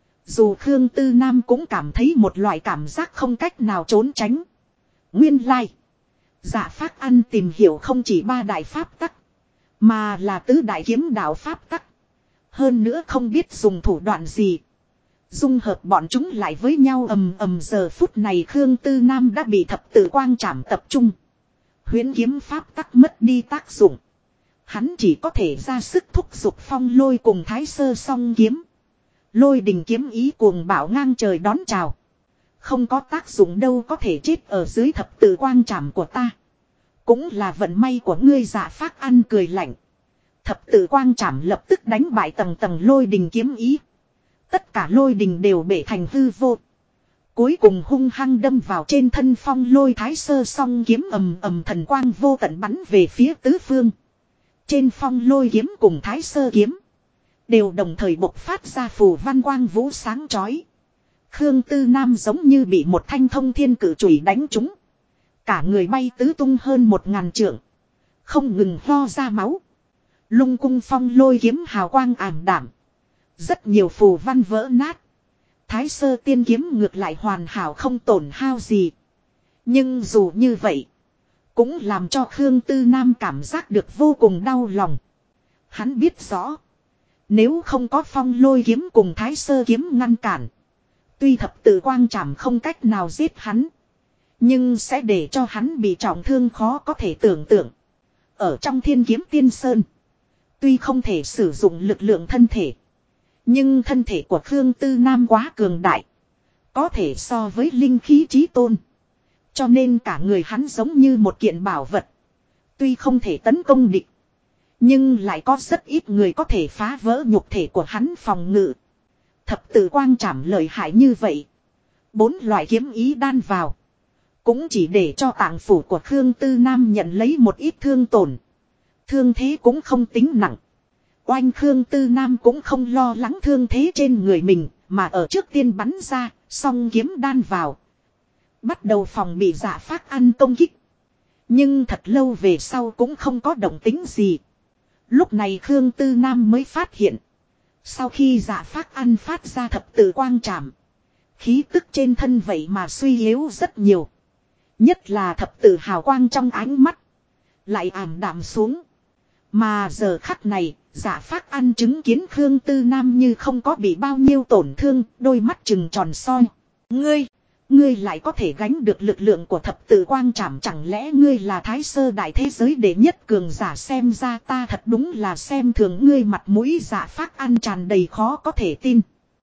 Dù Khương Tư Nam cũng cảm thấy một loại cảm giác không cách nào trốn tránh. Nguyên lai. Dạ Phác Ăn tìm hiểu không chỉ ba đại pháp tắc. Mà là tứ đại kiếm đạo pháp tắc. Hơn nữa không biết dùng thủ đoạn gì. Dung hợp bọn chúng lại với nhau ầm ầm giờ phút này Khương Tư Nam đã bị thập tự quang trảm tập trung. Huyễn kiếm pháp tắc mất đi tác dụng. Hắn chỉ có thể ra sức thúc giục phong lôi cùng thái sơ song kiếm. Lôi đình kiếm ý cuồng bạo ngang trời đón chào. Không có tác dụng đâu có thể chết ở dưới thập tự quang trảm của ta. Cũng là vận may của ngươi Dạ Phác Ăn cười lạnh. Thập tự quang trảm lập tức đánh bại tầng tầng lôi đình kiếm ý. Tất cả lôi đình đều bể thành hư vô. Cuối cùng hung hăng đâm vào trên thân phong lôi thái sơ song kiếm ầm ầm thần quang vô tận bắn về phía tứ phương. Trên phong lôi kiếm cùng thái sơ kiếm. Đều đồng thời bộc phát ra phù văn quang vũ sáng chói. Khương Tư Nam giống như bị một thanh thông thiên cử chùy đánh trúng. Cả người bay tứ tung hơn 1000 trượng. Không ngừng ho ra máu. Lung cung phong lôi kiếm hào quang ảm đảm. Rất nhiều phù văn vỡ nát. Thái sơ tiên kiếm ngược lại hoàn hảo không tổn hao gì. Nhưng dù như vậy. Cũng làm cho Khương Tư Nam cảm giác được vô cùng đau lòng. Hắn biết rõ. Nếu không có phong lôi kiếm cùng thái sơ kiếm ngăn cản. Tuy thập tự quang trảm không cách nào giết hắn. Nhưng sẽ để cho hắn bị trọng thương khó có thể tưởng tượng. Ở trong Thiên Kiếm Tiên Sơn. Tuy không thể sử dụng lực lượng thân thể. Nhưng thân thể của Khương Tư Nam quá cường đại. Có thể so với linh khí chí tôn. Cho nên cả người hắn giống như một kiện bảo vật. Tuy không thể tấn công địch. Nhưng lại có rất ít người có thể phá vỡ nhục thể của hắn phòng ngự. Thập tự quang trảm lợi hại như vậy. 4 loại kiếm ý đan vào. Cũng chỉ để cho tạng phủ của Khương Tư Nam nhận lấy một ít thương tổn. Thương thế cũng không tính nặng. Oanh Khương Tư Nam cũng không lo lắng thương thế trên người mình. Mà ở trước tiên bắn ra, song kiếm đan vào. Bắt đầu phòng bị Dạ Phác Ăn công kích. Nhưng thật lâu về sau cũng không có động tính gì. Lúc này Khương Tư Nam mới phát hiện. Sau khi Dạ Phác Ăn phát ra thập tự quang trảm. Khí tức trên thân vậy mà suy yếu rất nhiều. Nhất là thập tự hào quang trong ánh mắt. Lại ảm đạm xuống. Mà giờ khắc này, Dạ Phác Ăn chứng kiến Khương Tư Nam như không có bị bao nhiêu tổn thương, đôi mắt trừng tròn soi. Ngươi lại có thể gánh được lực lượng của thập tự quang trảm, chẳng lẽ ngươi là thái sơ đại thế giới đệ nhất cường giả, xem ra ta thật đúng là xem thường ngươi. Mặt mũi Dạ Phác Ăn tràn đầy khó có thể tin.